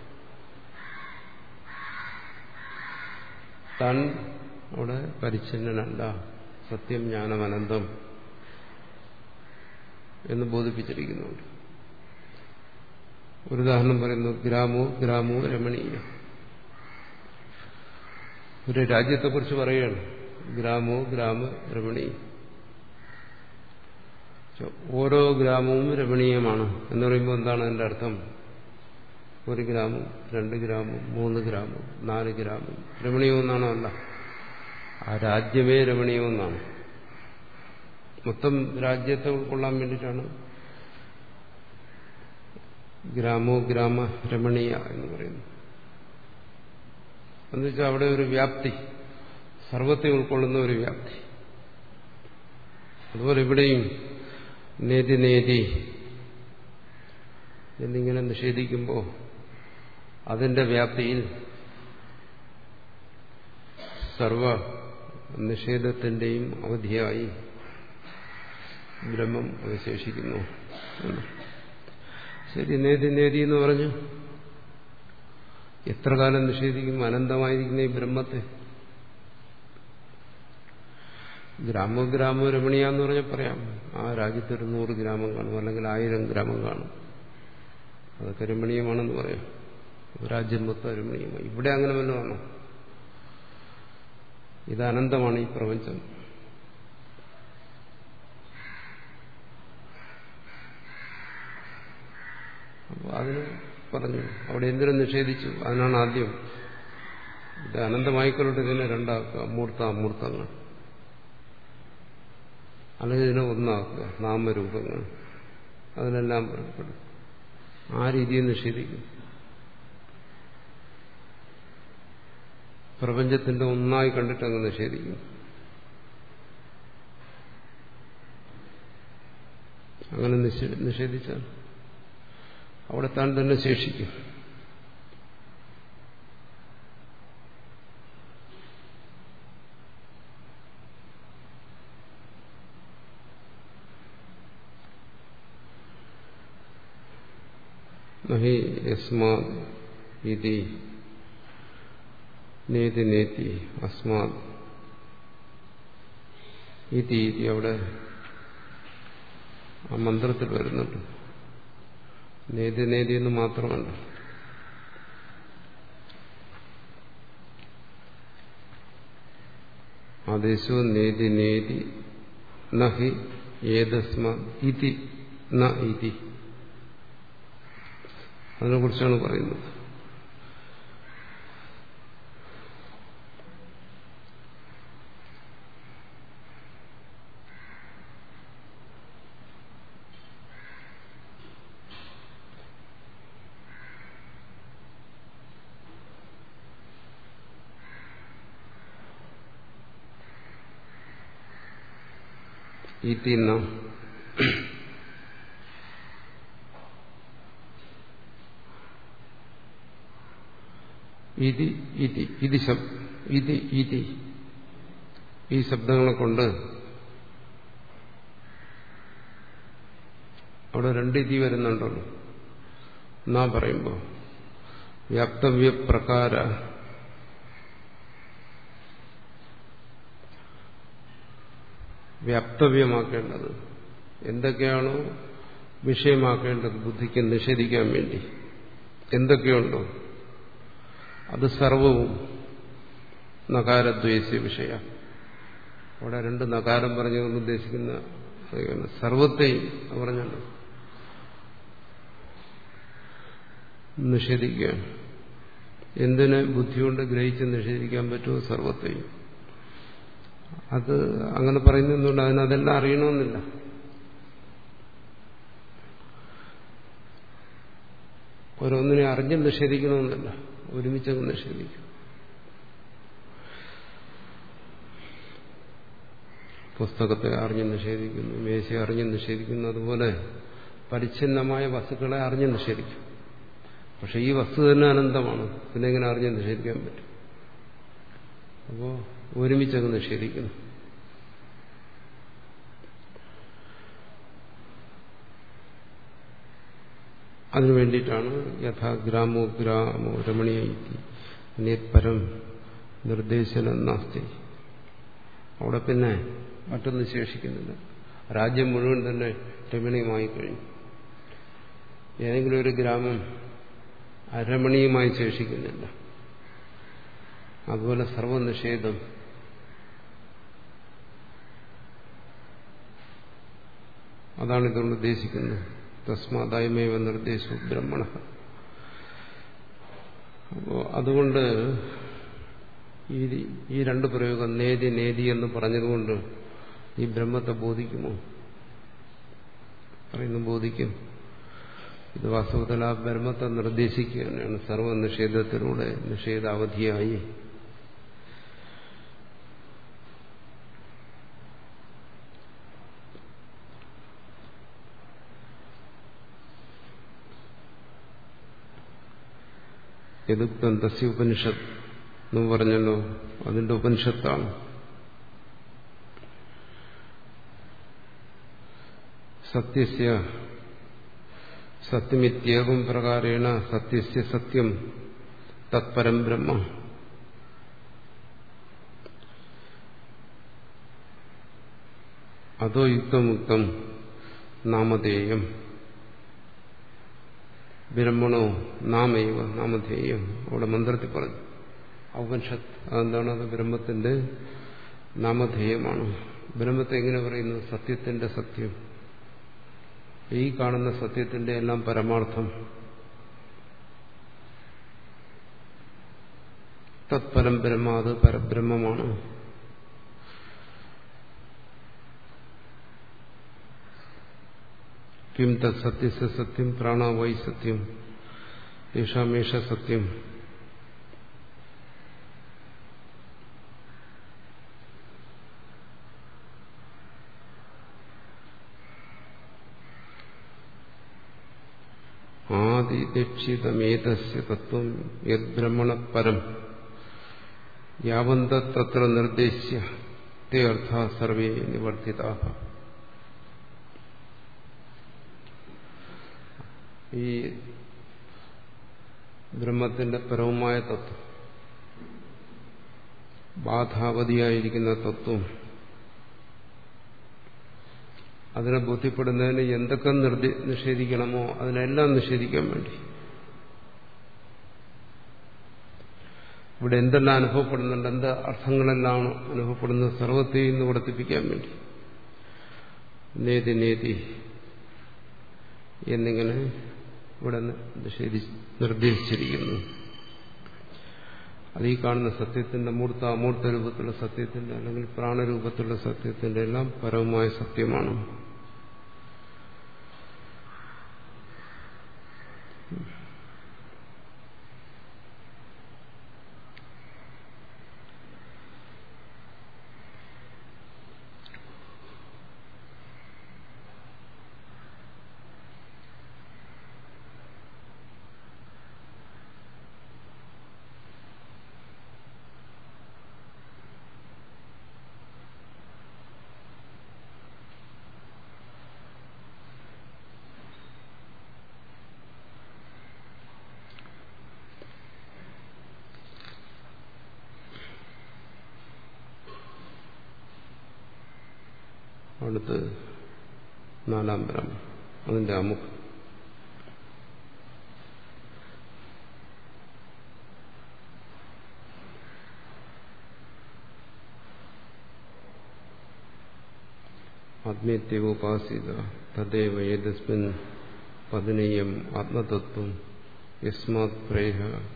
താൻ അവിടെ പരിച്ഛിന്നനല്ല, സത്യം ജ്ഞാനം അനന്തം എന്ന് ബോധിപ്പിച്ചിരിക്കുന്നുണ്ട്. ഒരു ഉദാഹരണം പറയുന്നു, ഗ്രാമോ ഗ്രാമോ രമണീയ. ഒരു രാജ്യത്തെക്കുറിച്ച് പറയുകയാണ്, ഗ്രാമോ ഗ്രാമ രമണീയ. ഓരോ ഗ്രാമവും രമണീയമാണ് എന്ന് പറയുമ്പോൾ എന്താണ് അതിന്റെ അർത്ഥം? ഒരു ഗ്രാമം, രണ്ട് ഗ്രാമം, മൂന്ന് ഗ്രാമം, നാല് ഗ്രാമം രമണീയമെന്നാണോ? അല്ല, ആ രാജ്യമേ രമണീയമെന്നാണ്. മൊത്തം രാജ്യത്തെ ഉൾക്കൊള്ളാൻ വേണ്ടിയിട്ടാണ് ഗ്രാമോ ഗ്രാമ രമണീയ എന്ന് പറയുന്നു. എന്നുവെച്ചാൽ അവിടെ ഒരു വ്യാപ്തി, സർവത്തെ ഉൾക്കൊള്ളുന്ന ഒരു വ്യാപ്തി. അതുപോലെ ഇവിടെയും നേതി നേതി എന്നിങ്ങനെ നിഷേധിക്കുമ്പോൾ അതിന്റെ വ്യാപ്തിയിൽ സർവ നിഷേധത്തിന്റെയും അവധിയായി ബ്രഹ്മം അവശേഷിക്കുന്നു. ശരി, നേതി നേതി എന്ന് പറഞ്ഞു. എത്ര കാലം നിഷേധിക്കും അനന്തമായിരിക്കുന്ന ഈ ബ്രഹ്മത്തെ? ഗ്രാമോ ഗ്രാമോ രമണീയ എന്ന് പറഞ്ഞാൽ പറയാം, ആ രാജ്യത്തൊരു നൂറ് ഗ്രാമം കാണും, അല്ലെങ്കിൽ ആയിരം ഗ്രാമം കാണും, അതൊക്കെ രമണീയമാണെന്ന് പറയാം. രാജ്യം മൊത്തം രമണീയമാണ്. ഇവിടെ അങ്ങനെ വല്ലതാണോ? ഇത് അനന്തമാണ് ഈ പ്രപഞ്ചം. അപ്പോൾ അതിന് പറഞ്ഞു, അവിടെ എന്തിനും നിഷേധിച്ചു. അതിനാണ് ആദ്യം ഇത് അനന്തമായിക്കൊള്ളട്ടെ, ഇതിനെ രണ്ടാക്കുക, മൂർത്ത അമൂർത്തങ്ങൾ, അല്ലെങ്കിൽ ഇതിനെ ഒന്നാക്കുക, നാമരൂപങ്ങൾ, അതിനെല്ലാം പുറപ്പെടും. ആ രീതിയിൽ നിഷേധിക്കും. പ്രപഞ്ചത്തിന്റെ ഒന്നായി കണ്ടിട്ട് അങ്ങ് നിഷേധിക്കും. അങ്ങനെ നിഷേധിച്ചാൽ അവിടെ താൻ തന്നെ ശേഷിക്കും. നഹി യസ്മാത് ഇതി നേതി നേതി അസ്മാത് ഇതി ഇതി അവിടെ ആ മന്ത്രത്തിൽ വരുന്നുണ്ട്. നേതി നേതി എന്ന് മാത്രമല്ല, ആദേശോ നേതി നേതി നഹി ഏതസ്മാത് ഇതി ന ഇതി, അതിനെ കുറിച്ചാണ് പറയുന്നത്. ഇതി ന ഇതി ഇതി ഇതി ഇതി ഇതി ഈ ശബ്ദങ്ങളെ കൊണ്ട് അവിടെ രണ്ട് ഇതി വരുന്നുണ്ടല്ലോ. എന്നാ പറയുമ്പോ വ്യാപ്തവ്യ പ്രകാര വ്യാപ്തവ്യമാക്കേണ്ടത് എന്തൊക്കെയാണോ വിഷയമാക്കേണ്ടത് ബുദ്ധിക്ക് നിഷേധിക്കാൻ വേണ്ടി എന്തൊക്കെയുണ്ടോ അത് സർവവും നകാരദ്വേഷ്യ വിഷയ. അവിടെ രണ്ട് നകാരം പറഞ്ഞുകൊണ്ട് ഉദ്ദേശിക്കുന്ന സർവത്തെയും പറഞ്ഞല്ലോ നിഷേധിക്കുകയാണ്. എന്തിനെ ബുദ്ധികൊണ്ട് ഗ്രഹിച്ച് നിഷേധിക്കാൻ പറ്റുമോ? സർവത്തെയും. അത് അങ്ങനെ പറയുന്നതുകൊണ്ട് അതിനതെല്ലാം അറിയണമെന്നില്ല. ഓരോന്നിനെ അറിഞ്ഞ് നിഷേധിക്കണമെന്നില്ല, ഒരുമിച്ചങ്ങ് നിഷേധിക്കും. പുസ്തകത്തെ അറിഞ്ഞ് നിഷേധിക്കുന്നു, മേശയെ അറിഞ്ഞ് നിഷേധിക്കുന്നു, അതുപോലെ പരിച്ഛിന്നമായ വസ്തുക്കളെ അറിഞ്ഞ് നിഷേധിക്കും. പക്ഷെ ഈ വസ്തു തന്നെ അനന്തമാണ്, പിന്നെ എങ്ങനെ അറിഞ്ഞ് നിഷേധിക്കാൻ പറ്റും? അപ്പോൾ ഒരുമിച്ചങ്ങ് നിഷേധിക്കുന്നു. അതിനു വേണ്ടിയിട്ടാണ് യഥാ ഗ്രാമോ ഗ്രാമോ രമണീയ പരം നിർദ്ദേശനം നാസ്തി. അവിടെ പിന്നെ മറ്റൊന്നും ശേഷിക്കുന്നില്ല. രാജ്യം മുഴുവൻ തന്നെ രമണീയമായി കഴിഞ്ഞു. ഏതെങ്കിലും ഒരു ഗ്രാമം അരമണീയമായി ശേഷിക്കുന്നില്ല. അതുപോലെ സർവനിഷേധം അതാണ് ഇതുകൊണ്ട് ഉദ്ദേശിക്കുന്നത്. തസ്മാദായമേവ നിർദ്ദേശു ബ്രഹ്മണ. അപ്പോ അതുകൊണ്ട് ഈ ഈ രണ്ട് പ്രയോഗം നേതി നേതി എന്ന് പറഞ്ഞതുകൊണ്ട് ഈ ബ്രഹ്മത്തെ ബോധിക്കുമോ? പറയുന്നു ബോധിക്കും. ഇത് വാസ്തവത്തിൽ ആ ബ്രഹ്മത്തെ നിർദ്ദേശിക്കുക തന്നെയാണ്. സർവനിഷേധത്തിലൂടെ നിഷേധാവധിയായി യദുക്തം തസ്യ ഉപനിഷത്ത് എന്ന് പറഞ്ഞല്ലോ, അതിന്റെ ഉപനിഷത്താണ്. സത്യസ്യ സത്യമിത്യേകം പ്രകാരേണ സത്യസ്യ സത്യം തത്പരം ബ്രഹ്മ. അതോ യുക്തമുക്തം നാമധേയം ബ്രഹ്മണോ നാമൈവ നാമധേയം. അവിടെ മന്ത്രത്തിൽ പറഞ്ഞു ഉപനിഷത്ത് അതെന്താണ്? അത് ബ്രഹ്മത്തിന്റെ നാമധേയമാണ്. ബ്രഹ്മത്തെ എങ്ങനെ പറയുന്നു? സത്യത്തിന്റെ സത്യം, ഈ കാണുന്ന സത്യത്തിന്റെ എല്ലാം പരമാർത്ഥം. തത്പരം ബ്രഹ്മ, അത് പരബ്രഹ്മമാണ്. കിം തത് സത്യസ്യ സത്യം പ്രാണവൈ സത്യം യേഷാമേഷ സത്യം. ആദിദീക്ഷിതമേതസ്യ തത്വം യദ്ബ്രഹ്മണ പരം യാവന്തത്ര നിർദ്ദേശ്യ തേ അർത്ഥാ സർവേ നിവർത്തിതാഃ. ഈ ബ്രഹ്മത്തിന്റെ പരമമായ തത്വം, ബാധാവതിയായിരിക്കുന്ന തത്വം, അതിനെ ബോധ്യപ്പെടുന്നതിന് എന്തൊക്കെ നിഷേധിക്കണമോ അതിനെല്ലാം നിഷേധിക്കാൻ വേണ്ടി, ഇവിടെ എന്തെല്ലാം അനുഭവപ്പെടുന്നുണ്ട്, എന്ത് അർത്ഥങ്ങളെല്ലാം അനുഭവപ്പെടുന്നത് സർവത്തെയും ഇന്ന് വർദ്ധിപ്പിക്കാൻ വേണ്ടി നേതി നേതി എന്നിങ്ങനെ ഇവിടെ നിഷേധി നിർദ്ദേശിച്ചിരിക്കുന്നു. അത് ഈ കാണുന്ന സത്യത്തിന്റെ മൂർത്ത അമൂർത്ത രൂപത്തിലുള്ള സത്യത്തിന്റെ അല്ലെങ്കിൽ പ്രാണരൂപത്തിലുള്ള സത്യത്തിന്റെ എല്ലാം പരമമായ സത്യമാണ്. അടുത്ത് നാലാം ബ്രഹ്മം, അതിന്റെ ആമുഖം. ആത്മേത്യോപാസിത തദേവ ഏതസ്മിൻ പതിനേയം ആത്മതത്വം യസ്മാത് പ്രേഹ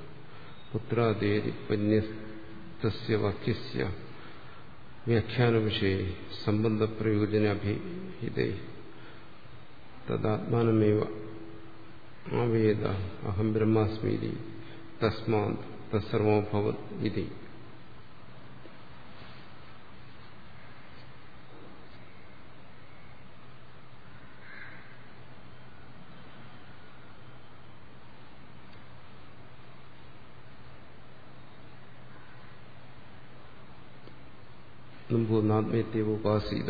പുത്രാദേരിപന്യസ്തസ്യ വാക്യസ്യ വ്യാഖ്യാന വിഷയ സംബന്ധ പ്രയോജനാഭിഹിതേ തദാത്മാനമേവ ആവേദ അഹം ബ്രഹ്മാസ്മീതി തസ്മാത് തത്സർവോഭവത് ഇതി. ആത്മേത്യോപാസീത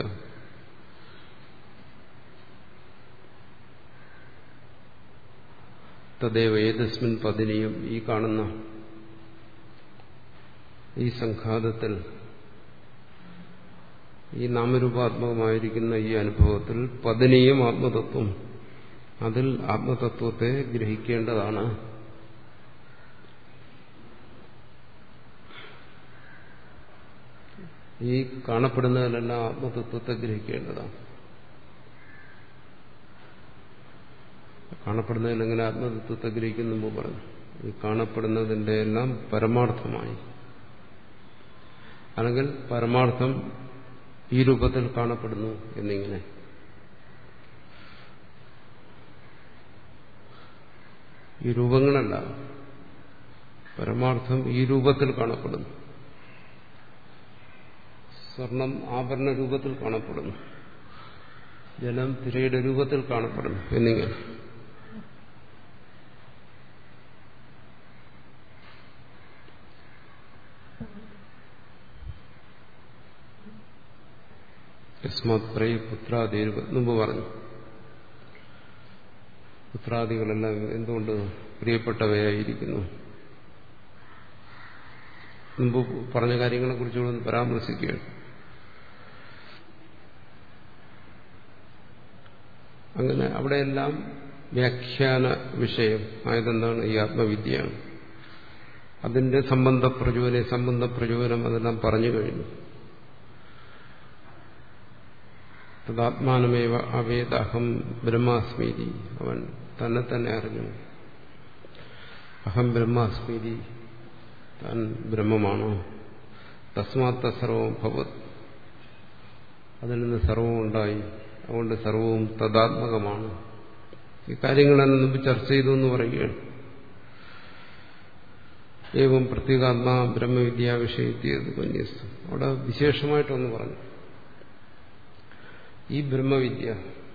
തദേവ ഏതസ്മിൻ പതിനിയും, ഈ കാണുന്ന ഈ സംഘാതത്തിൽ, ഈ നാമരൂപാത്മകമായിരിക്കുന്ന ഈ അനുഭവത്തിൽ പതിനിയും ആത്മതത്വം, അതിൽ ആത്മതത്വത്തെ ഗ്രഹിക്കേണ്ടതാണ്. ഈ കാണപ്പെടുന്നതിലെല്ലാം ആത്മതത്വത്തെ ഗ്രഹിക്കേണ്ടതാണ്. കാണപ്പെടുന്നതിൽ എങ്ങനെ ആത്മതത്വത്തെ ഗ്രഹിക്കുന്നു മുമ്പ് പറഞ്ഞു. ഈ കാണപ്പെടുന്നതിന്റെ എല്ലാം പരമാർത്ഥമായി, അല്ലെങ്കിൽ പരമാർത്ഥം ഈ രൂപത്തിൽ കാണപ്പെടുന്നു എന്നിങ്ങനെ. ഈ രൂപങ്ങളല്ല, പരമാർത്ഥം ഈ രൂപത്തിൽ കാണപ്പെടുന്നു. സ്വർണം ആഭരണ രൂപത്തിൽ കാണപ്പെടുന്നു, ജലം തിരയുടെ രൂപത്തിൽ കാണപ്പെടുന്നു എന്നിങ്ങനെ. യസ്മാത് പ്രേയ പുത്രാദി മുമ്പ് പറഞ്ഞു. പുത്രാദികളെല്ലാം എന്തുകൊണ്ട് പ്രിയപ്പെട്ടവയായിരിക്കുന്നു? മുമ്പ് പറഞ്ഞ കാര്യങ്ങളെ കുറിച്ചുകൂടെ പരാമർശിക്കുകയാണ്. അങ്ങനെ അവിടെയെല്ലാം വ്യാഖ്യാന വിഷയം ആയതെന്താണ്? ഈ ആത്മവിദ്യയാണ്. അതിന്റെ സംബന്ധ പ്രചോദനം സംബന്ധ പ്രചോദനം അതെല്ലാം പറഞ്ഞു കഴിഞ്ഞു. തദാത്മാനമേവ അവേദ അഹം ബ്രഹ്മാസ്മീതി, അവൻ തന്നെ തന്നെ അറിഞ്ഞു. അഹം ബ്രഹ്മാസ്മീതി, താൻ ബ്രഹ്മമാണോ? തസ്മാത് സർവം ഭവത്, അതിൽ നിന്ന് സർവവും ഉണ്ടായി. അതുകൊണ്ട് സർവവും തദാത്മകമാണ്. ഈ കാര്യങ്ങളെല്ലാം മുമ്പ് ചർച്ച ചെയ്തു എന്ന് പറയുകയാണ്. ഏവം പ്രത്യേകാത്മാ ബ്രഹ്മവിദ്യാ വിഷയത്തിയത് പന്യസ്തു. അവിടെ വിശേഷമായിട്ടൊന്ന് പറഞ്ഞു. ഈ ബ്രഹ്മവിദ്യ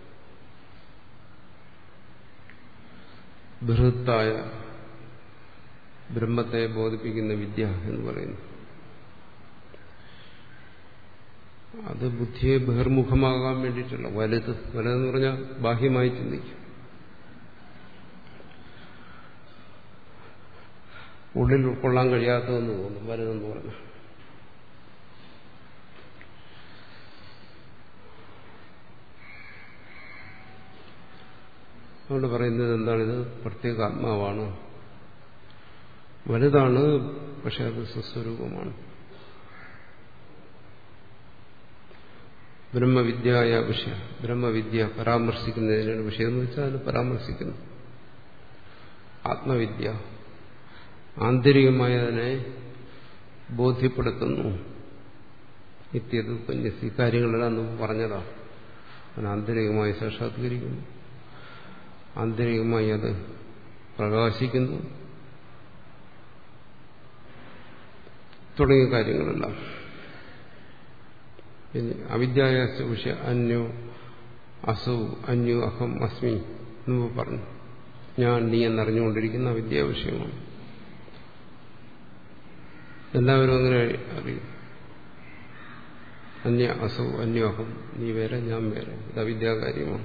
ബൃഹത്തായ ബ്രഹ്മത്തെ ബോധിപ്പിക്കുന്ന വിദ്യ എന്ന് പറയുന്നു. അത് ബുദ്ധിയെ ബഹിർമുഖമാകാൻ വേണ്ടിയിട്ടുള്ള വലുത് വലുതെന്ന് പറഞ്ഞാൽ ബാഹ്യമായി ചിന്തിക്കും. ഉള്ളിൽ ഉൾക്കൊള്ളാൻ കഴിയാത്തതെന്ന് തോന്നും വലുതെന്ന് പറഞ്ഞാൽ. അതുകൊണ്ട് പറയുന്നത് എന്താണിത്? പ്രത്യേക ആത്മാവാണ്, വലുതാണ്, പക്ഷെ അത് സ്വസ്വരൂപമാണ്. ബ്രഹ്മവിദ്യയായ വിഷയം, ബ്രഹ്മവിദ്യ പരാമർശിക്കുന്നതിനാണ് വിഷയം എന്ന് വെച്ചാൽ അതിന് പരാമർശിക്കുന്നു. ആത്മവിദ്യ ആന്തരികമായി അതിനെ ബോധ്യപ്പെടുത്തുന്നു. നിത്യത ഉപന്യസി കാര്യങ്ങളെല്ലാം നമുക്ക് പറഞ്ഞതാണ്. അതിന് ആന്തരികമായി സാക്ഷാത്കരിക്കുന്നു, ആന്തരികമായി അത് പ്രകാശിക്കുന്നു തുടങ്ങിയ കാര്യങ്ങളെല്ലാം. ഇനി അവിദ്യായാസ വിഷയ അന്യോ അസൗ അന്യോ അഹം അസ്മി എന്ന് പറഞ്ഞു. ഞാൻ നീ എന്നറിഞ്ഞുകൊണ്ടിരിക്കുന്ന അവിദ്യാ വിഷയമാണ്. എല്ലാവരും അങ്ങനെ അറിയും. അന്യ അസൗ അന്യോഹം, നീ വേറെ ഞാൻ വേറെ, ഇത് അവിദ്യാകാര്യമാണ്.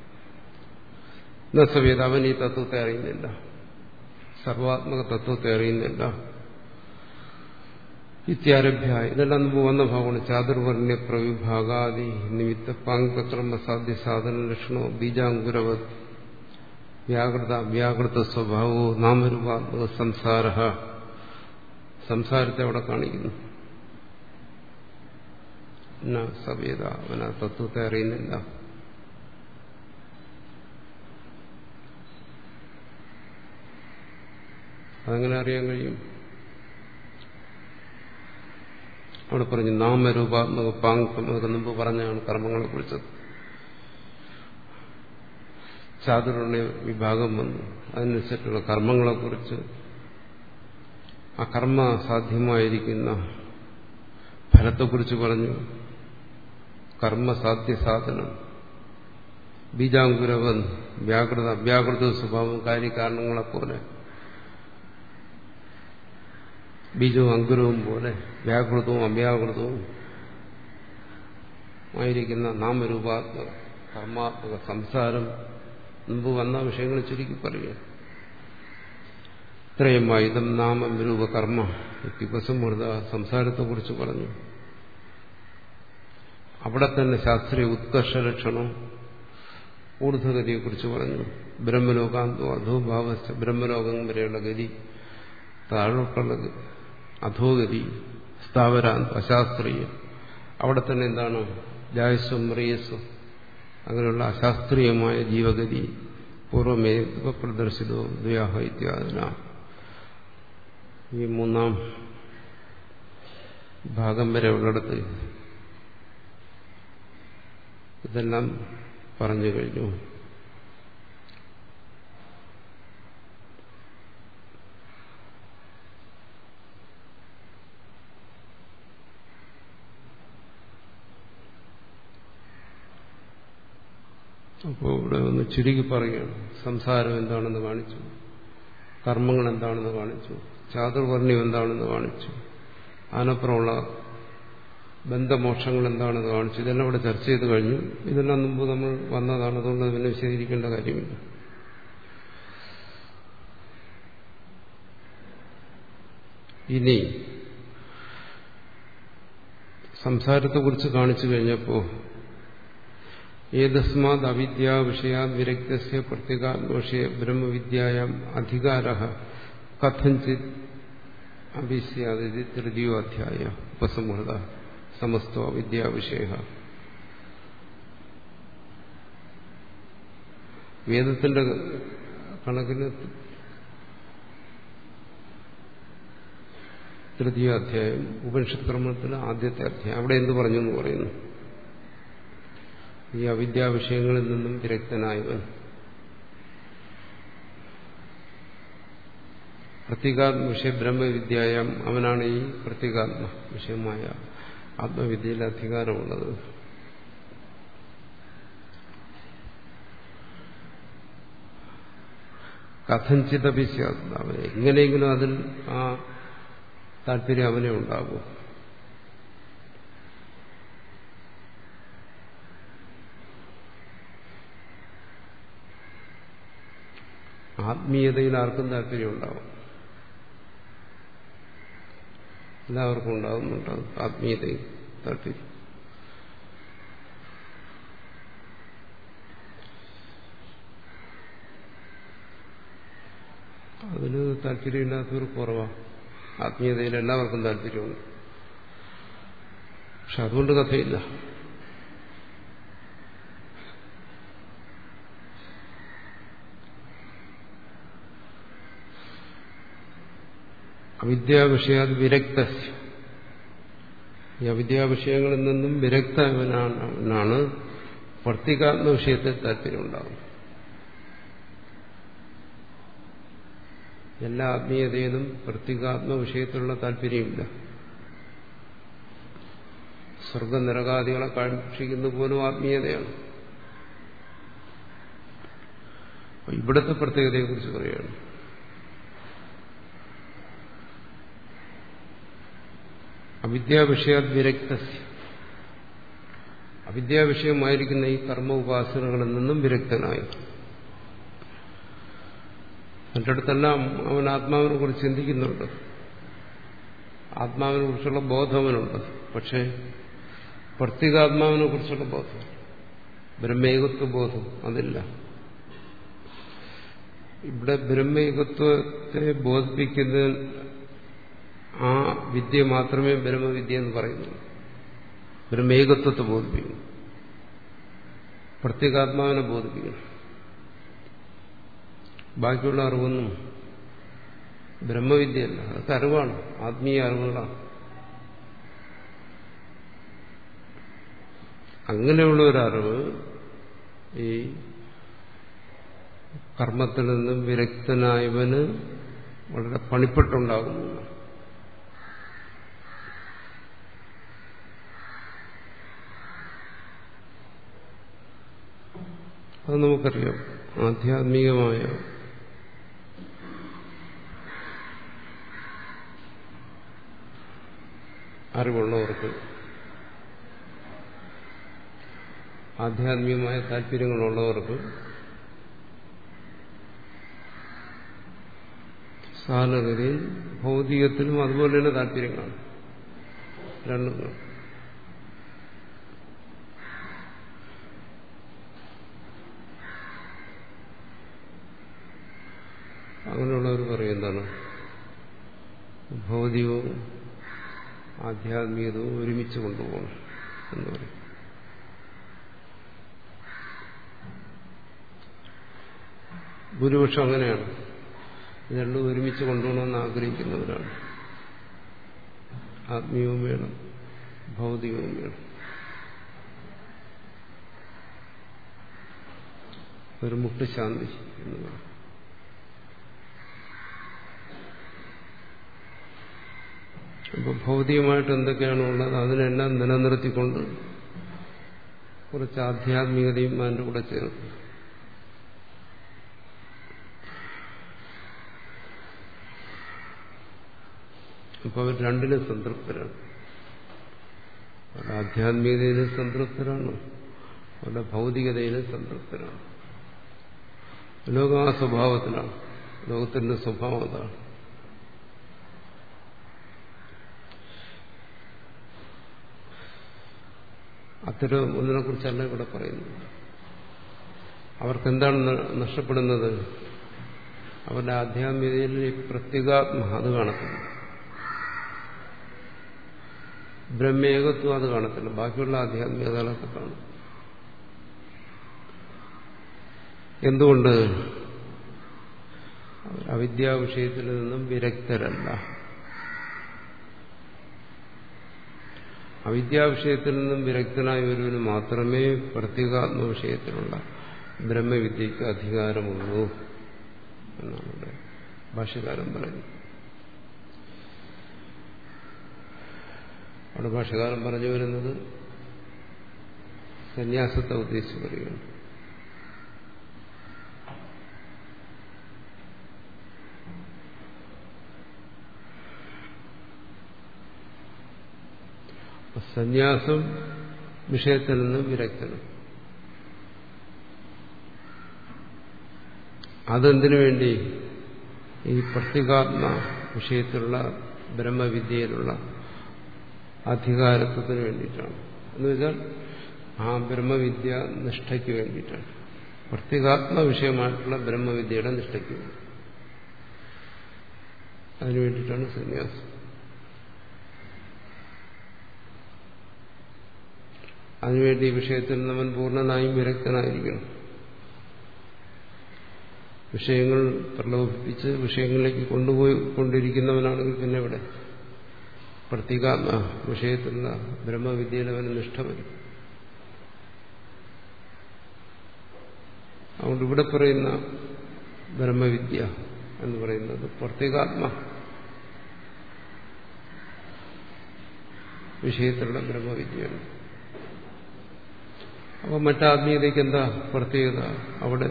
എന്ന സമയത്ത് അവൻ ഈ തത്വത്തെ അറിയുന്നില്ല, സർവാത്മക തത്വത്തെ അറിയുന്നില്ല. ഇത്യാരഭ്യ ഇതെല്ലാം മുമ്പ് വന്ന ഭാവമാണ്. ചാതുർവർണ്ണ്യ പ്രവിഭാഗാദി നിമിത്ത പാങ്കക്രമ സാധ്യ സാധന ലക്ഷണോ ബീജാങ്കുരവത് വ്യാകൃത വ്യാകൃത സ്വഭാവോ നാമരൂപാത്മക സംസാര. സംസാരത്തെ അവിടെ കാണിക്കുന്നു. സവേദ, അവൻ ആ തത്വത്തെ അറിയുന്നില്ല. അതെങ്ങനെ അറിയാൻ കഴിയും? അവിടെ പറഞ്ഞു നാമരൂപാത്മക പാങ്കം. അതൊക്കെ മുമ്പ് പറഞ്ഞാണ് കർമ്മങ്ങളെ കുറിച്ചത്. ചാതുർവർണ്ണ്യ വിഭാഗം വന്നു, അതിനനുസരിച്ചുള്ള കർമ്മങ്ങളെക്കുറിച്ച്, ആ കർമ്മ സാധ്യമായിരിക്കുന്ന ഫലത്തെക്കുറിച്ച് പറഞ്ഞു. കർമ്മസാധ്യ സാധനം, ബീജാങ്കുരവൻ, വ്യാകൃത അവ്യാകൃത സ്വഭാവം, കാര്യകാരണങ്ങളെപ്പോലെ, ബീജവും അങ്കുരവും പോലെ വ്യാകൃതവും അവ്യാകൃതവും ആയിരിക്കുന്ന നാമരൂപാത്മക കർമാത്മക സംസാരം മുമ്പ് വന്ന വിഷയങ്ങൾ ചുരുക്കി പറയുക. ഇത്രയുമായി ഇതം നാമം രൂപകർമ്മ ഉപസംഹൃത സംസാരത്തെക്കുറിച്ച് പറഞ്ഞു. അവിടെ തന്നെ ശാസ്ത്രീയ ഉത്കർഷ ലക്ഷണം ഊർധ്വഗതിയെക്കുറിച്ച് പറഞ്ഞു. ബ്രഹ്മലോകാന്തോ അധോഭാവ, ബ്രഹ്മലോകം വരെയുള്ള ഗതി, താഴോട്ടുള്ള അധോഗതി, സ്ഥാവരാന്ത അശാസ്ത്രീയ. അവിടെ തന്നെ എന്താണ് ജായസ്വം മ്രിയസ്വം, അങ്ങനെയുള്ള അശാസ്ത്രീയമായ ജീവഗതി പൂർവമേ പ്രദർശിതോ ദ്വയാഹ ഇത്യാദിന. ഈ മൂന്നാം ഭാഗം വരെ ഉള്ളിടത്ത് ഇതെല്ലാം പറഞ്ഞു കഴിഞ്ഞു. അപ്പോൾ ഇവിടെ ഒന്ന് ചുരുക്കി പറയുകയാണ്. സംസാരം എന്താണെന്ന് കാണിച്ചു, കർമ്മങ്ങൾ എന്താണെന്ന് കാണിച്ചു, ചാതുർവർണ്ണ്യം എന്താണെന്ന് കാണിച്ചു, അതിനപ്പുറമുള്ള ബന്ധമോക്ഷങ്ങൾ എന്താണെന്ന് കാണിച്ചു. ഇതെല്ലാം ഇവിടെ ചർച്ച ചെയ്ത് കഴിഞ്ഞു. ഇതെല്ലാം മുമ്പ് നമ്മൾ വന്നതാണ്, അതുകൊണ്ട് പിന്നെ വിശദീകരിക്കേണ്ട കാര്യമില്ല. ഇനി സംസാരത്തെക്കുറിച്ച് കാണിച്ചു കഴിഞ്ഞപ്പോൾ ഏതസ്മാത് അവിദ്യാ വിഷയാത് വിരക്തസ്യ പ്രത്യേകാത്മവിഷയ ബ്രഹ്മവിദ്യായാം അധികാരഃ കഥഞ്ചിത് അഭിസ്യാദിതി തൃതീയോ അധ്യായ ഉപസംഹൃത സമസ്തോ അവിദ്യാവിഷയഃ. വേദത്തിന്റെ കണക്കിന് തൃതീയ അധ്യായം, ഉപനിഷത്ത് കർമ്മത്തിന് ആദ്യത്തെ അധ്യായം. അവിടെ എന്ത് പറഞ്ഞു എന്ന് പറയുന്നു? ഈ അവിദ്യാവിഷയങ്ങളിൽ നിന്നും വിരക്തനായവൻ, പ്രത്യേകാത്മ വിഷയ ബ്രഹ്മവിദ്യായം അവനാണ് ഈ പ്രത്യേകാത്മ വിഷയമായ ആത്മവിദ്യയിൽ അധികാരമുള്ളത്. കഥഞ്ചിതപിസ്യാത് അവനെ എങ്ങനെയെങ്കിലും അതിൽ ആ താല്പര്യം അവനെ ഉണ്ടാകും. ആത്മീയതയിൽ ആർക്കും താല്പര്യം ഉണ്ടാവും, എല്ലാവർക്കും ഉണ്ടാകുന്നുണ്ടാകും ആത്മീയതയിൽ താല്പര്യം. അതിന് താല്പര്യമില്ലാത്തവർ കുറവാണ്. ആത്മീയതയിൽ എല്ലാവർക്കും താല്പര്യമുണ്ട്, പക്ഷെ അതുകൊണ്ട് കഥയില്ല. അവിദ്യാവിഷയാത് വിരക്ത, ഈ അവിദ്യാവിഷയങ്ങളിൽ നിന്നും വിരക്തനാണ് പ്രത്യേകാത്മ വിഷയത്തിൽ താല്പര്യമുണ്ടാകും. എല്ലാ ആത്മീയതയിലും പ്രത്യേകാത്മ വിഷയത്തിലുള്ള താല്പര്യമില്ല. സ്വർഗനരകാദികളെ കാക്ഷിക്കുന്ന പോലും ആത്മീയതയാണ്. ഇവിടുത്തെ പ്രത്യേകതയെക്കുറിച്ച് പറയുകയാണ്. അവിദ്യാവിഷയാത് വിരക്ത, അവിദ്യാവിഷയമായിരിക്കുന്ന ഈ കർമ്മ ഉപാസനകളിൽ നിന്നും വിരക്തനായി. മറ്റിടത്തെല്ലാം അവൻ ആത്മാവിനെ കുറിച്ച് ചിന്തിക്കുന്നുണ്ട്, ആത്മാവിനെ കുറിച്ചുള്ള ബോധം അവനുണ്ട്. പക്ഷേ പ്രത്യേകാത്മാവിനെ കുറിച്ചുള്ള ബോധം, ബ്രഹ്മേകത്വ ബോധം അതില്ല. ഇവിടെ ബ്രഹ്മേകത്വത്തെ ബോധിപ്പിക്കുന്ന ആ വിദ്യ മാത്രമേ ബ്രഹ്മവിദ്യ എന്ന് പറയുന്നുള്ളൂ. ബ്രഹ്മേകത്വത്തെ ബോധിപ്പിക്കുന്നു, പ്രത്യേകാത്മാവിനെ ബോധിപ്പിക്കുന്നു. ബാക്കിയുള്ള അറിവൊന്നും ബ്രഹ്മവിദ്യയല്ല, അതൊക്കെ അറിവാണ്, ആത്മീയ അറിവുകളാണ്. അങ്ങനെയുള്ള ഒരറിവ് ഈ കർമ്മത്തിൽ നിന്നും വിരക്തനായവന് വളരെ പണിപ്പെട്ടുണ്ടാകുന്നു. അത് നമുക്കറിയാം. ആധ്യാത്മികമായ അറിവുള്ളവർക്ക്, ആധ്യാത്മികമായ താല്പര്യങ്ങളുള്ളവർക്ക് സാധാരണഗതിയിൽ ഭൗതികത്തിനും അതുപോലെ തന്നെ താല്പര്യങ്ങളാണ് രണ്ടും. അങ്ങനെയുള്ളവർ പറയും എന്താണ്, ഭൗതികവും ആധ്യാത്മികതവും ഒരുമിച്ച് കൊണ്ടുപോകണം എന്ന് പറയും. ഭൂരിപക്ഷം അങ്ങനെയാണ്, ഇതെല്ലാം ഒരുമിച്ച് കൊണ്ടുപോകണമെന്ന് ആഗ്രഹിക്കുന്നവരാണ്. ആത്മീയവും വേണം, ഭൗതികവും വേണം. ഒരു മുട്ടുശാന്തി എന്ന് പറയും. അപ്പൊ ഭൗതികമായിട്ട് എന്തൊക്കെയാണോ ഉള്ളത് അതിനെല്ലാം നിലനിർത്തിക്കൊണ്ട് കുറച്ച് ആധ്യാത്മികതയും അതിൻ്റെ കൂടെ ചേർക്കും. അപ്പൊ അവർ രണ്ടിനും സംതൃപ്തരാണ്. അവരുടെ ആധ്യാത്മികതയിലും സംതൃപ്തരാണ്, അവരുടെ ഭൗതികതയിലും സംതൃപ്തരാണ്. ലോകം ആ സ്വഭാവത്തിലാണ്, ലോകത്തിന്റെ സ്വഭാവം അതാണ്. അത്തരം ഒന്നിനെ കുറിച്ചല്ല ഇവിടെ പറയുന്നത്. അവർക്കെന്താണ് നഷ്ടപ്പെടുന്നത്? അവരുടെ ആധ്യാത്മികതയിൽ ഈ പ്രത്യേകാത്മ അത് കാണത്തില്ല, ബ്രഹ്മേകത്വം അത് കാണത്തില്ല, ബാക്കിയുള്ള ആധ്യാത്മികതകളൊക്കെ കാണും. എന്തുകൊണ്ട്? അവിദ്യാ വിഷയത്തിൽ നിന്നും വിരക്തരല്ല. അവിദ്യാവിഷയത്തിൽ നിന്നും വിരക്തനായ ഒരുവന് മാത്രമേ പ്രത്യേകാത്മ വിഷയത്തിലുള്ള ബ്രഹ്മവിദ്യയ്ക്ക് അധികാരമുള്ളൂ എന്നാണ് ഇവിടെ ഭാഷ്യകാരൻ പറയുന്നു. അവിടെ ഭാഷ്യകാരൻ പറഞ്ഞു വരുന്നത് സന്യാസത്തെ ഉദ്ദേശിച്ച് പറയുകയാണ്. സന്യാസം വിഷയത്തിൽ നിന്ന് വിരക്തനും. അതെന്തിനു വേണ്ടി? ഈ പ്രത്യേകാത്മ വിഷയത്തിലുള്ള ബ്രഹ്മവിദ്യയിലുള്ള അധികാരത്വത്തിന് വേണ്ടിയിട്ടാണ്. എന്നുവെച്ചാൽ ആ ബ്രഹ്മവിദ്യ നിഷ്ഠയ്ക്ക് വേണ്ടിയിട്ടാണ്. പ്രത്യേകാത്മ വിഷയമായിട്ടുള്ള ബ്രഹ്മവിദ്യയുടെ നിഷ്ഠയ്ക്ക് വേണ്ടി. അതിനു വേണ്ടിയിട്ടാണ് സന്യാസം. അതിനുവേണ്ടി ഈ വിഷയത്തിൽ നമ്മൾ പൂർണ്ണനായും വിരക്തനായിരിക്കണം. വിഷയങ്ങൾ പ്രലോഭിപ്പിച്ച് വിഷയങ്ങളിലേക്ക് കൊണ്ടുപോയി കൊണ്ടിരിക്കുന്നവനാണെങ്കിൽ പിന്നെ ഇവിടെ പ്രത്യേകാത്മ വിഷയത്തിലുള്ള ബ്രഹ്മവിദ്യയിൽ അവന് നിഷ്ഠ വരും. അതുകൊണ്ട് ഇവിടെ പറയുന്ന ബ്രഹ്മവിദ്യ എന്ന് പറയുന്നത് പ്രത്യേകാത്മ വിഷയത്തിലുള്ള ബ്രഹ്മവിദ്യയാണ്. അപ്പോൾ മറ്റാത്മീയതയ്ക്ക് എന്താ പ്രത്യേകത? അവിടെ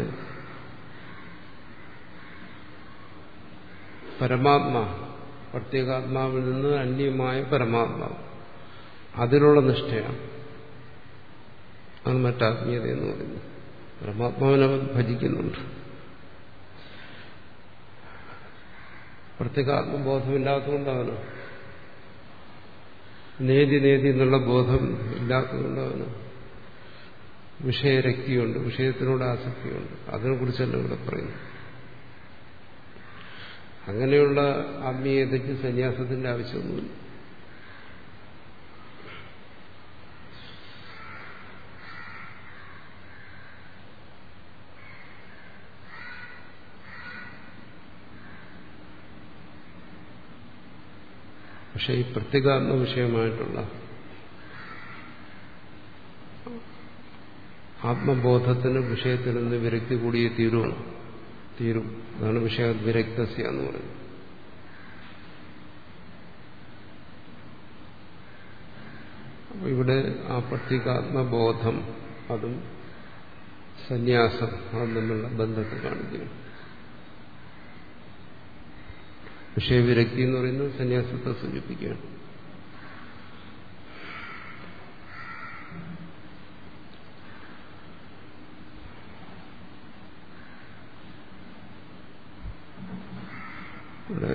പരമാത്മാ, പ്രത്യേകാത്മാവിൽ നിന്ന് അന്യമായ പരമാത്മാവ്, അതിലുള്ള നിഷ്ഠയാണ്. അത് മറ്റാത്മീയത എന്ന് പറയുന്നത്. പരമാത്മാവിനെ അവൻ ഭജിക്കുന്നുണ്ട്. പ്രത്യേകാത്മബോധമില്ലാത്തതുകൊണ്ടവന്, നേതി നേതി എന്നുള്ള ബോധം ഇല്ലാത്തതുകൊണ്ടവന് വിഷയരക്തിയുണ്ട്, വിഷയത്തിനോട് ആസക്തിയുണ്ട്. അതിനെക്കുറിച്ചല്ല ഇവിടെ പറയുന്നു. അങ്ങനെയുള്ള ആത്മീയതയ്ക്ക് സന്യാസത്തിന്റെ ആവശ്യമൊന്നുമില്ല. പക്ഷെ ഈ പ്രത്യേകാത്മ വിഷയമായിട്ടുള്ള ആത്മബോധത്തിന് വിഷയത്തിൽ നിന്ന് വിരക്തി കൂടിയേ തീരുമാണ് തീരും അതാണ് വിഷയ വിരക്തസ്യ എന്ന് പറയുന്നത്. അപ്പോൾ ഇവിടെ ആ പ്രത്യേകാത്മബോധം, അതും സന്യാസം, അതും തമ്മിലുള്ള ബന്ധത്തെ കാണിക്കുന്നു. വിഷയവിരക്തി എന്ന് പറയുന്നത് സന്യാസത്തെ സൂചിപ്പിക്കുകയാണ്. ഇവിടെ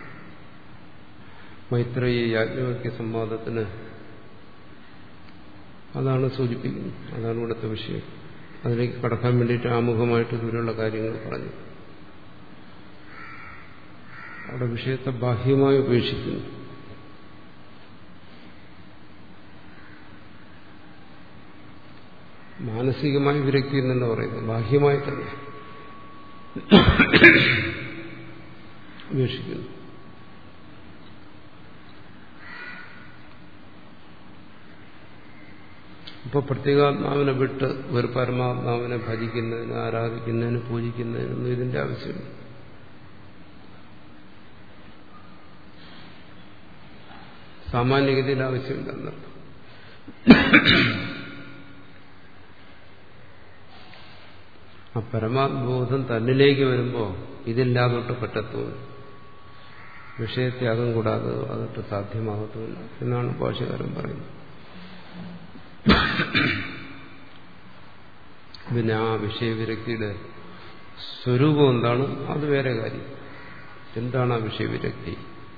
മൈത്രേയി യാജ്ഞവൽക്യ സംവാദത്തിന് അതാണ് സൂചിപ്പിക്കുന്നത്. അതാണ് ഇവിടുത്തെ വിഷയം. അതിലേക്ക് കടക്കാൻ വേണ്ടിയിട്ട് ആമുഖമായിട്ട് ദൂരെയുള്ള കാര്യങ്ങൾ പറഞ്ഞു. അവിടെ വിഷയത്തെ ബാഹ്യമായി ഉപേക്ഷിക്കുന്നു. മാനസികമായി വിരക്തി എന്നല്ല പറയുന്നത്, ബാഹ്യമായി തന്നെ ഉപേക്ഷിക്കുന്നു. ഇപ്പൊ പ്രത്യേകാത്മാവിനെ വിട്ട് ഒരു പരമാത്മാവിനെ ഭജിക്കുന്നതിന്, ആരാധിക്കുന്നതിന്, പൂജിക്കുന്നതിനൊന്നും ഇതിന്റെ ആവശ്യമില്ല. സാമാന്യഗതിയിൽ ആവശ്യമില്ലെന്നർത്ഥം. ആ പരമാത്മബോധം തന്നിലേക്ക് വരുമ്പോൾ ഇതില്ലാതൊട്ട് പറ്റത്തുമില്ല. വിഷയത്യാഗം കൂടാതെ അതൊട്ട് സാധ്യമാകത്തുമില്ല എന്നാണ് ഭാഷ്യകാരൻ പറയുന്നത്. പിന്നെ ആ വിഷയവിരക്തിയുടെ സ്വരൂപം എന്താണ്, അത് വേറെ കാര്യം. എന്താണ് ആ വിഷയവിരക്തി?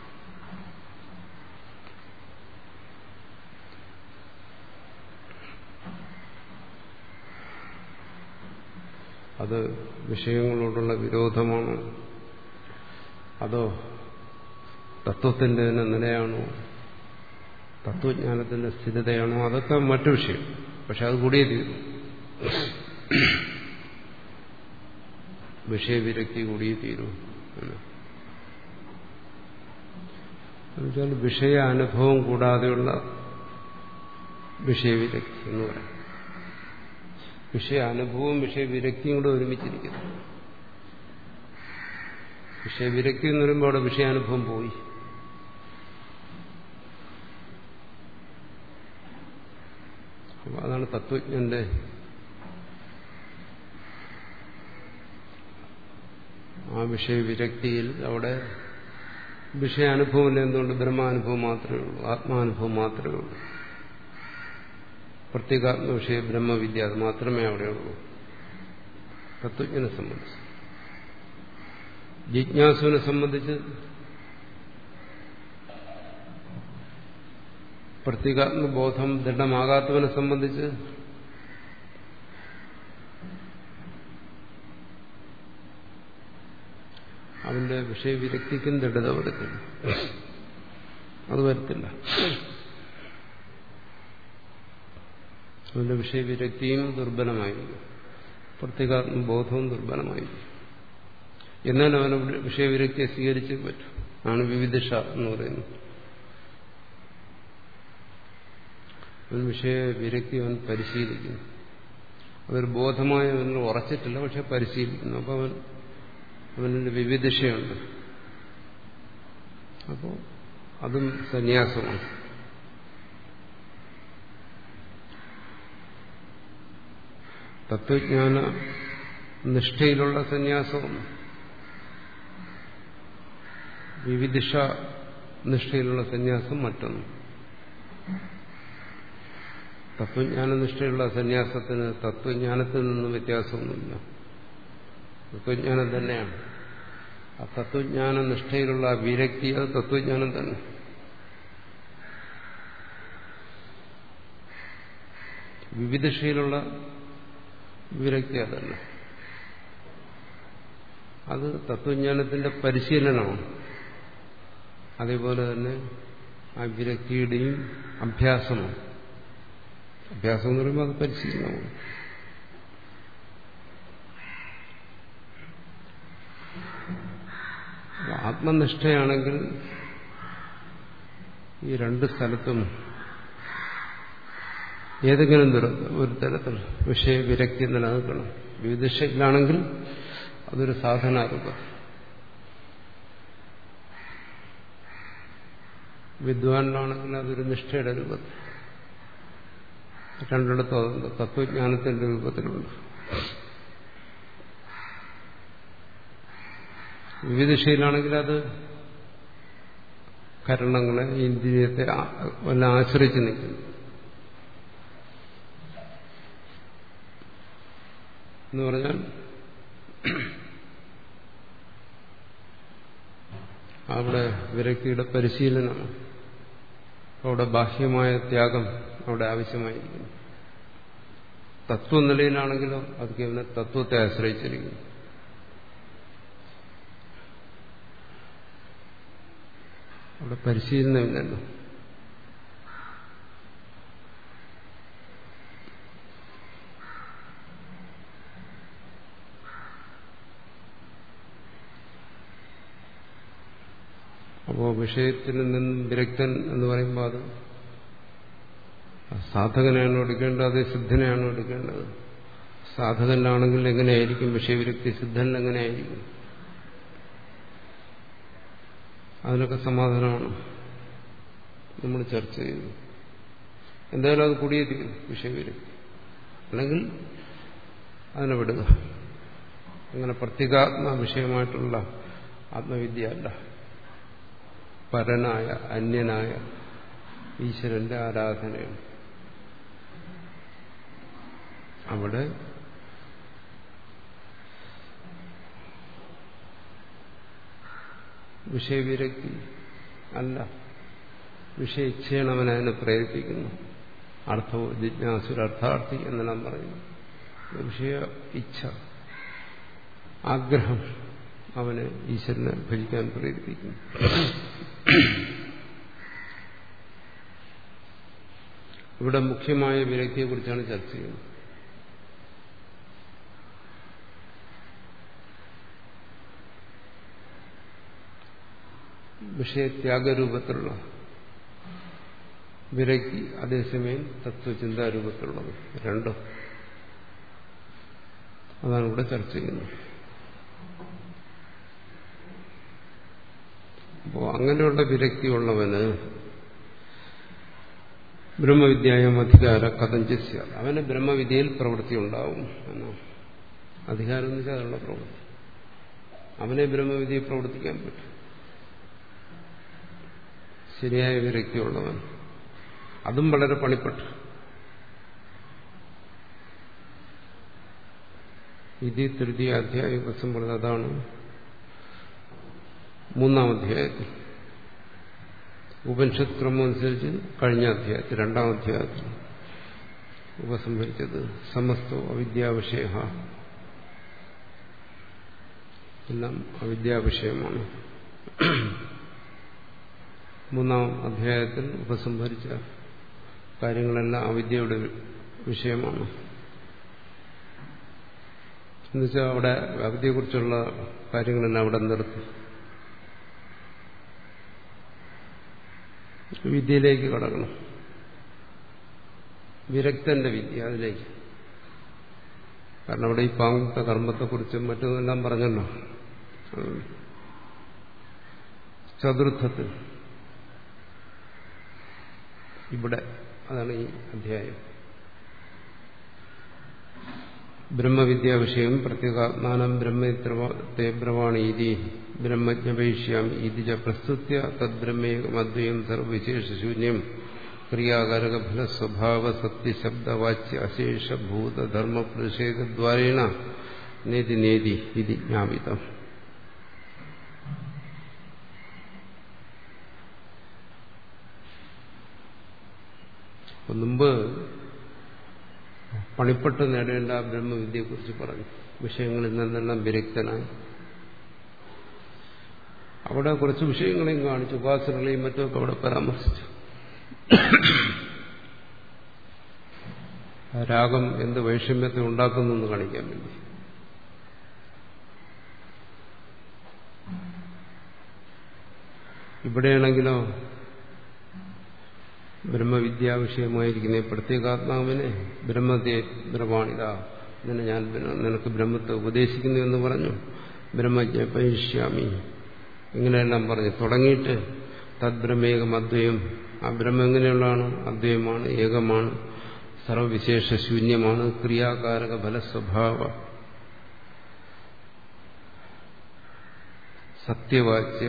അത് വിഷയങ്ങളോടുള്ള വിരോധമാണോ, അതോ തത്വത്തിന്റെ തന്നെ നിലയാണോ, തത്വജ്ഞാനത്തിന്റെ സ്ഥിരതയാണോ, അതൊക്കെ മറ്റു വിഷയം. പക്ഷെ അത് കൂടിയേ തീരും. വിഷയവിരക്തി കൂടിയേ തീരൂ. എന്നുവെച്ചാൽ വിഷയ അനുഭവം കൂടാതെയുള്ള വിഷയവിരക്തി എന്ന് പറയാം. വിഷയ അനുഭവവും വിഷയവിരക്തിയും കൂടെ ഒരുമിച്ചിരിക്കുന്നു. വിഷയവിരക്തി എന്ന് പറയുമ്പോൾ അവിടെ വിഷയാനുഭവം പോയി. അപ്പൊ അതാണ് തത്വജ്ഞന്റെ ആ വിഷയവിരക്തിയിൽ അവിടെ വിഷയാനുഭവമില്ല. എന്തുകൊണ്ട്? ബ്രഹ്മാനുഭവം മാത്രമേ ഉള്ളൂ, ആത്മാനുഭവം മാത്രമേ ഉള്ളൂ. പ്രത്യേകാത്മ വിഷയ ബ്രഹ്മവിദ്യ അത് മാത്രമേ അവിടെയുള്ളൂ തത്വജ്ഞനെ സംബന്ധിച്ച്. ജിജ്ഞാസുവിനെ സംബന്ധിച്ച് പ്രത്യേകാത്മബോധം ദൃഢമാകാത്തവനെ സംബന്ധിച്ച് അവന്റെ വിഷയവിരക്തിക്കും ദൃഢത വരത്തില്ല, അത് വരത്തില്ല. അവന്റെ വിഷയവിരക്തിയും ദുർബലമായിരിക്കും, പ്രത്യേകാത്മബോധവും ദുർബലമായിരിക്കും. എന്നാൽ അവന് വിഷയവിരക്തിയെ സ്വീകരിച്ചേ പറ്റും. ആണ് വിവിധിഷ എന്ന് പറയുന്നത്. അവൻ വിഷയവിരക്തി അവൻ പരിശീലിക്കുന്നു. അതൊരു ബോധമായ അവനിൽ ഉറച്ചിട്ടില്ല, പക്ഷെ പരിശീലിക്കുന്നു. അപ്പോൾ അവൻ അവനിൽ വിവിധിഷയുണ്ട്. അപ്പോൾ അതും സന്യാസമാണ്. തത്വജ്ഞാന നിഷ്ഠയിലുള്ള സന്യാസവും വിവിധിഷ നിഷ്ഠയിലുള്ള സന്യാസം മറ്റൊന്നും. തത്വജ്ഞാന നിഷ്ഠയിലുള്ള സന്യാസത്തിന് തത്വജ്ഞാനത്തിൽ നിന്നും വ്യത്യാസമൊന്നുമില്ല, തത്വജ്ഞാനം തന്നെയാണ്. ആ തത്വജ്ഞാന നിഷ്ഠയിലുള്ള വിരക്തി അത് തത്വജ്ഞാനം തന്നെ. വിവിധിഷയിലുള്ള വിരക്തി അതല്ല, അത് തത്വജ്ഞാനത്തിന്റെ പരിശീലനമാണ്. അതേപോലെ തന്നെ ആ വിരക്തിയുടെയും അഭ്യാസമാണ്. അഭ്യാസം എന്ന് പറയുമ്പോൾ അത് പരിശീലനമാണ്. ആത്മനിഷ്ഠയാണെങ്കിൽ ഈ രണ്ട് സ്ഥലത്തും ഏതെങ്കിലും ഒരു തരത്തിൽ വിഷയവിരക്തി നിലനിൽക്കണം. വിവിധിഷയിലാണെങ്കിൽ അതൊരു സാധനാരൂപം, വിദ്വാനിലാണെങ്കിൽ അതൊരു നിഷ്ഠയുടെ രൂപത്തിൽ, രണ്ടിടത്തും തത്വജ്ഞാനത്തിന്റെ രൂപത്തിലുണ്ട്. വിവിധിഷയിലാണെങ്കിൽ അത് കരണങ്ങളെ, ഇന്ദ്രിയത്തെ വല്ല ആശ്രയിച്ച് നിൽക്കുന്നു. എന്ന് പറഞ്ഞാൽ അവിടെ വിരക്തിയുടെ പരിശീലനമാണ്. അവിടെ ബാഹ്യമായ ത്യാഗം അവിടെ ആവശ്യമായിരിക്കുന്നു. തത്വനിലയിലാണെങ്കിലോ അത് കേവലം തത്വത്തെ ആശ്രയിച്ചിരിക്കുന്നു. അവിടെ പരിശീലനമില്ലല്ലോ. അപ്പോൾ വിഷയത്തിൽ നിന്നും വിരക്തൻ എന്ന് പറയുമ്പോൾ അത് സാധകനാണോ എടുക്കേണ്ടത്, അതേ സിദ്ധനെയാണോ എടുക്കേണ്ടത്? സാധകനിലാണെങ്കിൽ എങ്ങനെയായിരിക്കും വിഷയവിരക്തി, സിദ്ധനിൽ എങ്ങനെയായിരിക്കും? അതിനൊക്കെ സമാധാനമാണ് നമ്മൾ ചർച്ച ചെയ്യുന്നത്. എന്തായാലും അത് കൂടിയേ തീരും വിഷയവിരക്തി, അല്ലെങ്കിൽ അതിനെ വിടുക. അങ്ങനെ പ്രത്യേകാത്മ വിഷയമായിട്ടുള്ള ആത്മവിദ്യ അല്ല, പരനായ അന്യനായ ഈശ്വരന്റെ ആരാധനയാണ്. അവിടെ വിഷയവിരക്തി അല്ല, വിഷയ ഇച്ഛയാണ് അവൻ അതിനെ പ്രേരിപ്പിക്കുന്നു. അർത്ഥവും ജിജ്ഞാസുരർത്ഥാർത്ഥി എന്നെല്ലാം പറയുന്നു. വിഷയ ഇച്ഛ, ആഗ്രഹം അവനെ ഈശ്വരനെ ഭജിക്കാൻ പ്രേരിപ്പിക്കുന്നു. ഇവിടെ മുഖ്യമായ വിരക്തിയെക്കുറിച്ചാണ് ചർച്ച ചെയ്യുന്നത്. വിഷയത്യാഗരൂപത്തിലുള്ള വിരക്തി, അതേസമയം തത്വചിന്താരൂപത്തിലുള്ളത്, രണ്ടും. അതാണ് ഇവിടെ ചർച്ച ചെയ്യുന്നത്. അപ്പോൾ അങ്ങനെയുള്ള വിരക്തിയുള്ളവന് ബ്രഹ്മവിദ്യായം അധികാര കഥഞ്ചിസ്യ, അവന് ബ്രഹ്മവിദ്യയിൽ പ്രവൃത്തി ഉണ്ടാവും എന്നാണ്. അധികാരം എന്ന് വെച്ചാൽ അതുള്ള പ്രവൃത്തി, അവനെ ബ്രഹ്മവിദ്യയിൽ പ്രവർത്തിക്കാൻ പറ്റും. ശരിയായ വിരക്തിയുള്ളവൻ, അതും വളരെ പണിപ്പെട്ടു. ഇത് തൃതീയ അധ്യായ ഉപസംഹൃതം, അതാണ് മൂന്നാം അധ്യായത്തിൽ. ഉപനിഷത്ത് ക്രമം അനുസരിച്ച് കഴിഞ്ഞ അധ്യായത്തിൽ രണ്ടാം അധ്യായത്തിൽ ഉപസംഹരിച്ചത് സമസ്തോ അവിദ്യാവിഷയ, എല്ലാം അവിദ്യാവിഷയമാണ്. മൂന്നാം അധ്യായത്തിൽ ഉപസംഹരിച്ച കാര്യങ്ങളെല്ലാം അവിദ്യയുടെ വിഷയമാണ്. എന്നുവെച്ചാൽ അവിടെ അവിദ്യയെക്കുറിച്ചുള്ള കാര്യങ്ങളെല്ലാം അവിടെ നിർത്തി വിദ്യയിലേക്ക് കടക്കണം. വിരക്തന്റെ വിദ്യ, അതിലേക്ക്. കാരണം അവിടെ ഈ പാങ്ക്ത കർമ്മത്തെക്കുറിച്ചും മറ്റൊന്നെല്ലാം പറഞ്ഞല്ലോ. ചതുർത്ഥത്തിൽ ഇവിടെ അതാണ് ഈ അധ്യായം. ബ്രഹ്മവിദ്യാ വിഷയം പ്രത്യേകാത്മാനം ബ്രഹ്മത്തെ ബ്രവാണീതി ബ്രഹ്മജ്ഞപേക്ഷ്യാം ഈതി ച പ്രസ്തുത്യ തദ്ബ്രഹ്മേകമദ്വയം സർവവിശേഷശൂന്യം ക്രിയാകാരക ഫലസ്വഭാവ സത്യശബ്ദവാച്യ അശേഷഭൂതധർമ്മ പ്രതിഷേധദ്വാരേണ നേതി നേതി ഇതി ജ്ഞാപിതം. മുമ്പ് പണിപ്പെട്ട് നേടേണ്ട ആ ബ്രഹ്മവിദ്യയെക്കുറിച്ച് പറഞ്ഞു. വിഷയങ്ങളിൽ നിന്നെല്ലാം വിരക്തനായി അവിടെ കുറച്ച് വിഷയങ്ങളെയും കാണിച്ചു, ഉപാസനകളെയും മറ്റുമൊക്കെ അവിടെ പരാമർശിച്ചു. രാഗം എന്ത് വൈഷമ്യത്തെ ഉണ്ടാക്കുന്നു എന്ന് കാണിക്കാൻ വേണ്ടി. ഇവിടെയാണെങ്കിലോ ബ്രഹ്മവിദ്യാ വിഷയമായിരിക്കുന്ന പ്രത്യേകാത്മാവിനെ ബ്രഹ്മത്തെ ബ്രഹ്മാണിത, ഇതിനെ ഞാൻ നിനക്ക് ബ്രഹ്മത്തെ ഉപദേശിക്കുന്നു എന്ന് പറഞ്ഞു. ബ്രഹ്മജ്ഞ പൈഷ്യാമി, ഇങ്ങനെയെല്ലാം പറഞ്ഞു തുടങ്ങിയിട്ട് തദ്ബ്രഹ്മേകം അദ്വയം, ആ ബ്രഹ്മം എങ്ങനെയുള്ളതാണ്? അദ്വയമാണ്, ഏകമാണ്, സർവവിശേഷ ശൂന്യമാണ്, ക്രിയാകാരക ഫലസ്വഭാവ സത്യവാച്യ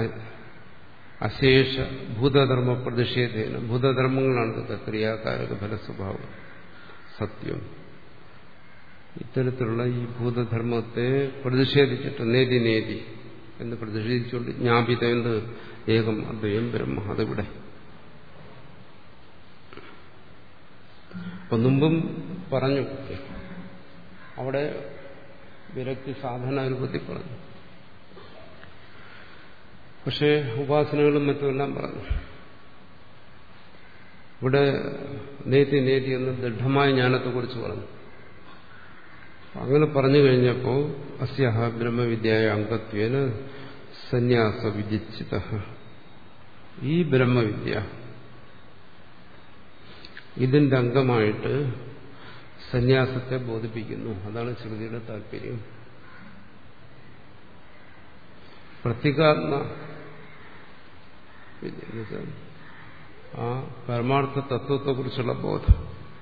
അശേഷ ഭൂതധർമ്മ പ്രതിഷേധേന, ഭൂതധർമ്മങ്ങളാണ് ഇതൊക്കെ, ക്രിയാകാരക ഫലസ്വഭാവം സത്യം. ഇത്തരത്തിലുള്ള ഈ ഭൂതധർമ്മത്തെ പ്രതിഷേധിച്ചിട്ട് നേതി നേതി എന്ന് പ്രതിഷേധിച്ചുകൊണ്ട് ജ്ഞാപിത എന്ത് ഏകം അദ്വയം ബ്രഹ്മ, അതിവിടെ. അപ്പൊ മുമ്പും പറഞ്ഞു, അവിടെ വിരക്തി സാധനാനുഭൂതി പറഞ്ഞു, പക്ഷേ ഉപാസനകളും മറ്റുമെല്ലാം പറഞ്ഞു. ഇവിടെ നേതി നേതി എന്ന ദൃഢമായ ജ്ഞാനത്തെക്കുറിച്ച് പറഞ്ഞു. അങ്ങനെ പറഞ്ഞു കഴിഞ്ഞപ്പോൾ അസ്യഹ ബ്രഹ്മവിദ്യായ അംഗത്വേന സന്യാസ വിജിച്ചിത, ഈ ബ്രഹ്മവിദ്യ ഇതിന്റെ അംഗമായിട്ട് സന്യാസത്തെ ബോധിപ്പിക്കുന്നു. അതാണ് ശ്രുതിയുടെ താല്പര്യം. പ്രത്യേകാത്മ വിദ്യ, ആ പരമാർത്ഥ തത്വത്തെക്കുറിച്ചുള്ള ബോധം,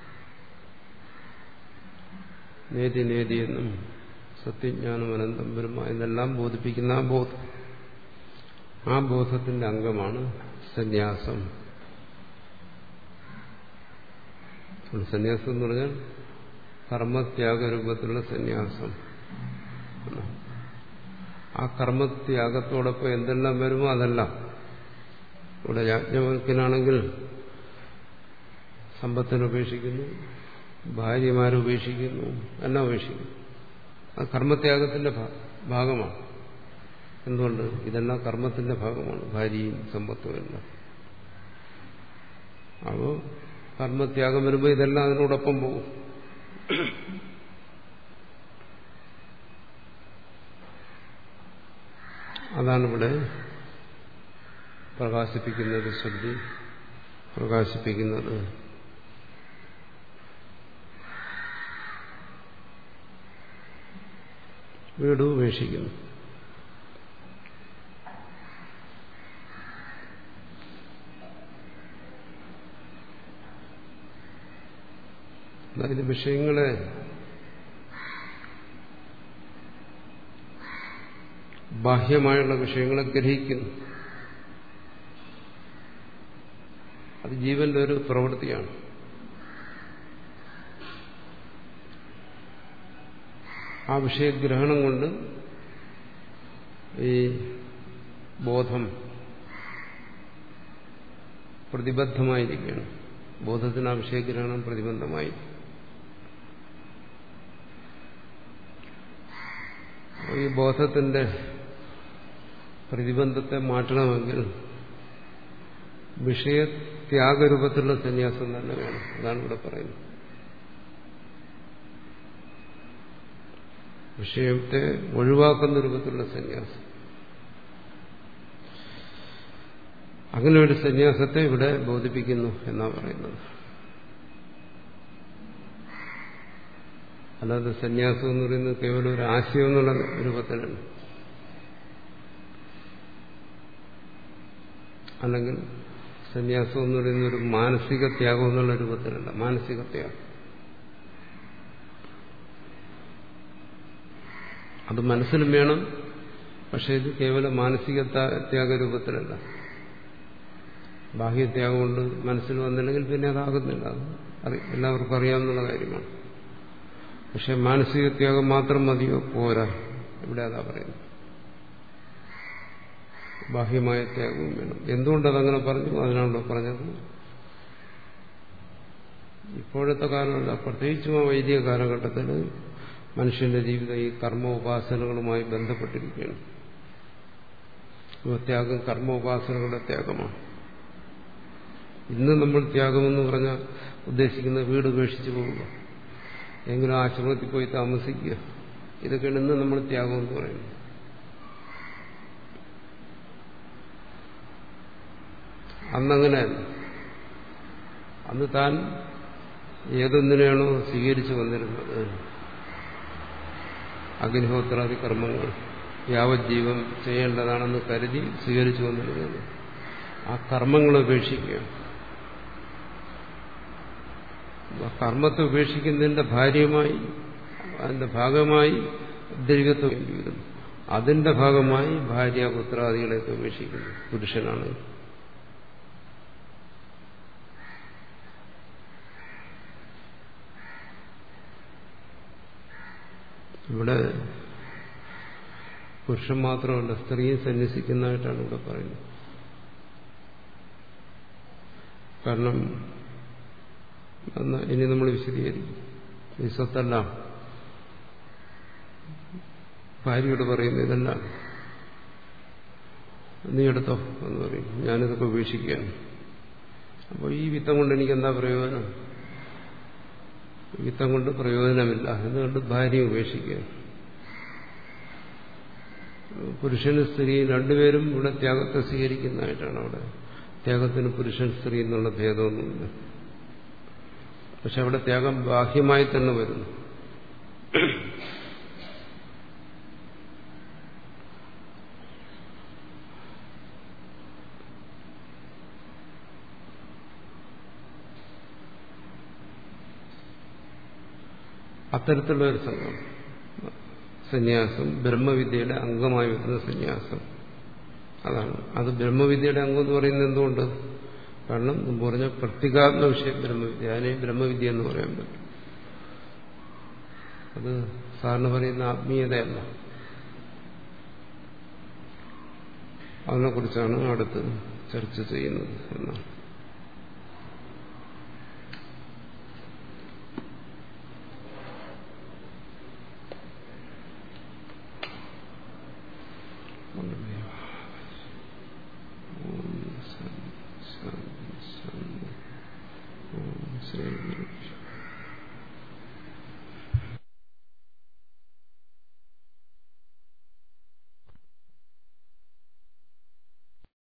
നേതി നേതി എന്നും സത്യജ്ഞാനം അനന്തം ബ്രഹ്മ എന്നെല്ലാം ബോധിപ്പിക്കുന്ന ആ ബോധം, ആ ബോധത്തിന്റെ അംഗമാണ് സന്യാസം. സന്യാസം എന്ന് പറഞ്ഞാൽ കർമ്മത്യാഗരൂപത്തിലുള്ള സന്യാസം. ആ കർമ്മത്യാഗത്തോടൊപ്പം എന്തെല്ലാം വരുമോ അതെല്ലാം. ഇവിടെ യാജ്ഞവൽക്കനാണെങ്കിൽ സമ്പത്തിനെ ഉപേക്ഷിക്കുന്നു, ഭാര്യമാരെ ഉപേക്ഷിക്കുന്നു, എല്ലാം ഉപേക്ഷിക്കുന്നു. അത് കർമ്മത്യാഗത്തിന്റെ ഭാഗമാണ്. എന്തുകൊണ്ട്? ഇതെല്ലാം കർമ്മത്തിന്റെ ഭാഗമാണ്, ഭാര്യയും സമ്പത്തും എല്ലാം. അപ്പോൾ കർമ്മത്യാഗം വരുമ്പോൾ ഇതെല്ലാം അതിനോടൊപ്പം പോകും. അതാണിവിടെ പ്രകാശിപ്പിക്കുന്നത്, ശ്രുതി പ്രകാശിപ്പിക്കുന്നത്. വീട് ഉപേക്ഷിക്കുന്നു. അതായത് വിഷയങ്ങളെ ബാഹ്യമായുള്ള വിഷയങ്ങളെ ഗ്രഹിക്കുന്നു. അത് ജീവന്റെ ഒരു പ്രവൃത്തിയാണ്. ആ വിഷയഗ്രഹണം കൊണ്ട് ഈ ബോധം പ്രതിബദ്ധമായിരിക്കുകയാണ്. ബോധത്തിന് ആ വിഷയഗ്രഹണം പ്രതിബന്ധമായി. ഈ ബോധത്തിന്റെ പ്രതിബന്ധത്തെ മാറ്റണമെങ്കിൽ വിഷയത്യാഗരൂപത്തിലുള്ള സന്യാസം തന്നെ വേണം. അതാണ് ഇവിടെ പറയുന്നത്. വിഷയത്തെ ഒഴിവാക്കുന്ന രൂപത്തിലുള്ള സന്യാസം. അങ്ങനെ ഒരു സന്യാസത്തെ ഇവിടെ ബോധിപ്പിക്കുന്നു എന്നാണ് പറയുന്നത്. അല്ലാതെ സന്യാസം എന്ന് പറയുന്നത് കേവലം ഒരു ആശയം എന്നുള്ള രൂപത്തിലല്ല, അല്ലെങ്കിൽ സന്യാസം എന്ന് പറയുന്ന ഒരു മാനസിക ത്യാഗം എന്നുള്ള രൂപത്തിലല്ല. മാനസിക ത്യാഗം അത് മനസ്സിലും വേണം. പക്ഷെ ഇത് കേവലം മാനസിക ത്യാഗരൂപത്തിലല്ല. ബാഹ്യത്യാഗം കൊണ്ട് മനസ്സിൽ വന്നില്ലെങ്കിൽ പിന്നെ അതാകുന്നില്ല. അത് എല്ലാവർക്കും അറിയാവുന്ന കാര്യമാണ്. പക്ഷെ മാനസിക ത്യാഗം മാത്രം മതിയോ? പോരാ. ഇവിടെ അതാ പറയുന്നത്. ബാഹ്യമായ ത്യാഗവും വേണം. എന്തുകൊണ്ടതങ്ങനെ പറഞ്ഞു? അതിനാണല്ലോ പറഞ്ഞത്. ഇപ്പോഴത്തെ കാലമല്ല, പ്രത്യേകിച്ചും ആ വൈദിക കാലഘട്ടത്തിൽ മനുഷ്യന്റെ ജീവിതം ഈ കർമ്മ ഉപാസനകളുമായി ബന്ധപ്പെട്ടിരിക്കുകയാണ്. ത്യാഗം കർമ്മ ഉപാസനകളുടെ ത്യാഗമാണ്. ഇന്ന് നമ്മൾ ത്യാഗമെന്ന് പറഞ്ഞാൽ ഉദ്ദേശിക്കുന്ന വീട് ഉപേക്ഷിച്ച് പോവുക, എങ്കിലും ആശ്രമത്തിൽ പോയി താമസിക്കുക, ഇതൊക്കെയാണ് ഇന്ന് നമ്മൾ ത്യാഗം എന്ന് പറയുന്നത്. അന്നങ്ങനെയല്ല. അന്ന് താൻ ഏതൊന്നിനെയാണോ സ്വീകരിച്ചു വന്നിരുന്നത്, അഗ്നിഹോത്രാദി കർമ്മങ്ങൾ യാവജ്ജീവം ചെയ്യേണ്ടതാണെന്ന് കരുതി സ്വീകരിച്ചു വന്നിരുന്നത്, ആ കർമ്മങ്ങളെ ഉപേക്ഷിക്കുക. കർമ്മത്തെ ഉപേക്ഷിക്കുന്നതിന്റെ ഭാര്യമായി അതിന്റെ ഭാഗമായി ദൈവത്വം വരുന്നു. അതിന്റെ ഭാഗമായി ഭാര്യ പുത്രാദികളെയൊക്കെ ഉപേക്ഷിക്കുന്നു പുരുഷനാണ്. ഇവിടെ പുരുഷൻ മാത്രമല്ല, സ്ത്രീയെ സന്യസിക്കുന്നതായിട്ടാണ് ഇവിടെ പറയുന്നത്. കാരണം ഇനി നമ്മൾ വിശദീകരിക്കും. ഈ സ്വത്തെല്ലാം ഭാര്യയോട് പറയുന്നു, ഇതെല്ലാം നീ എടുത്തോ എന്ന് പറയും. ഞാനിതൊക്കെ ഉപേക്ഷിക്കുകയാണ്. അപ്പോൾ ഈ വിത്തം കൊണ്ട് എനിക്കെന്താ പ്രയോജനം? വിത്തം കൊണ്ട് പ്രയോജനമില്ല. എന്നുകൊണ്ട് ഭാര്യ ഉപേക്ഷിക്കുക. പുരുഷനും സ്ത്രീയും രണ്ടുപേരും ഇവിടെ ത്യാഗത്തെ സ്വീകരിക്കുന്നതായിട്ടാണ്. അവിടെ ത്യാഗത്തിന് പുരുഷൻ സ്ത്രീ എന്നുള്ള ഭേദമൊന്നുമില്ല. പക്ഷെ അവിടെ ത്യാഗം ബാഹ്യമായി തന്നെ വരുന്നു. അത്തരത്തിലുള്ള ഒരു സംഘം സന്യാസം ബ്രഹ്മവിദ്യയുടെ അംഗമായി വരുന്ന സന്യാസം അതാണ്. അത് ബ്രഹ്മവിദ്യയുടെ അംഗം എന്ന് പറയുന്നത് എന്തുകൊണ്ട്? കാരണം മുമ്പ് പറഞ്ഞ പ്രത്യേകാത്മ വിഷയം ബ്രഹ്മവിദ്യ, അതിനെ ബ്രഹ്മവിദ്യ എന്ന് പറയാൻ പറ്റും. അത് സാറിന് പറയുന്ന ആത്മീയതയല്ല. അതിനെക്കുറിച്ചാണ് അടുത്ത് ചർച്ച ചെയ്യുന്നത് എന്നാണ്.